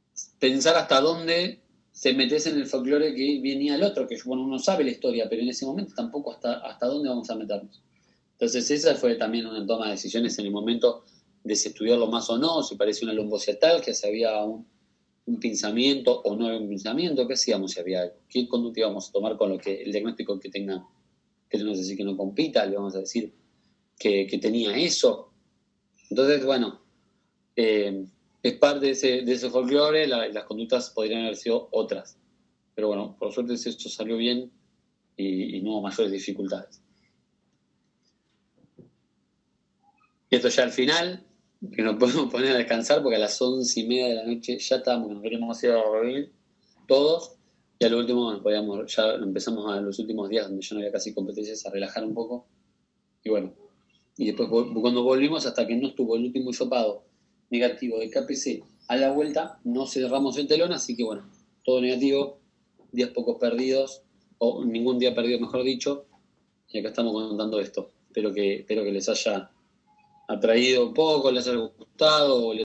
pensar hasta dónde se metes en el folclore que venía el otro, que bueno, uno sabe la historia, pero en ese momento tampoco hasta, hasta dónde vamos a meternos. Entonces esa fue también una toma de decisiones en el momento de si estudiarlo más o no, si parecía una lombocetal, que si había un, un pinzamiento o no había un pinzamiento, qué hacíamos si había algo, qué conducta íbamos a tomar con lo que el diagnóstico que tengamos. Que le vamos a decir que no compita, le vamos a decir que, que tenía eso. Entonces, bueno, eh, es parte de ese, de ese folclore, la, las conductas podrían haber sido otras. Pero bueno, por suerte esto salió bien y, y no hubo mayores dificultades. Y esto ya al final, que nos podemos poner a descansar porque a las once y media de la noche ya estábamos, nos queríamos ir a dormir todos. Y al último nos podíamos, ya empezamos a los últimos días donde ya no había casi competencias a relajar un poco. Y bueno, y después cuando volvimos, hasta que no estuvo el último hisopado negativo de K P C a la vuelta, no cerramos el telón, así que bueno, todo negativo, días pocos perdidos, o ningún día perdido mejor dicho, y acá estamos contando esto. Espero que, espero que les haya atraído un poco, les haya gustado,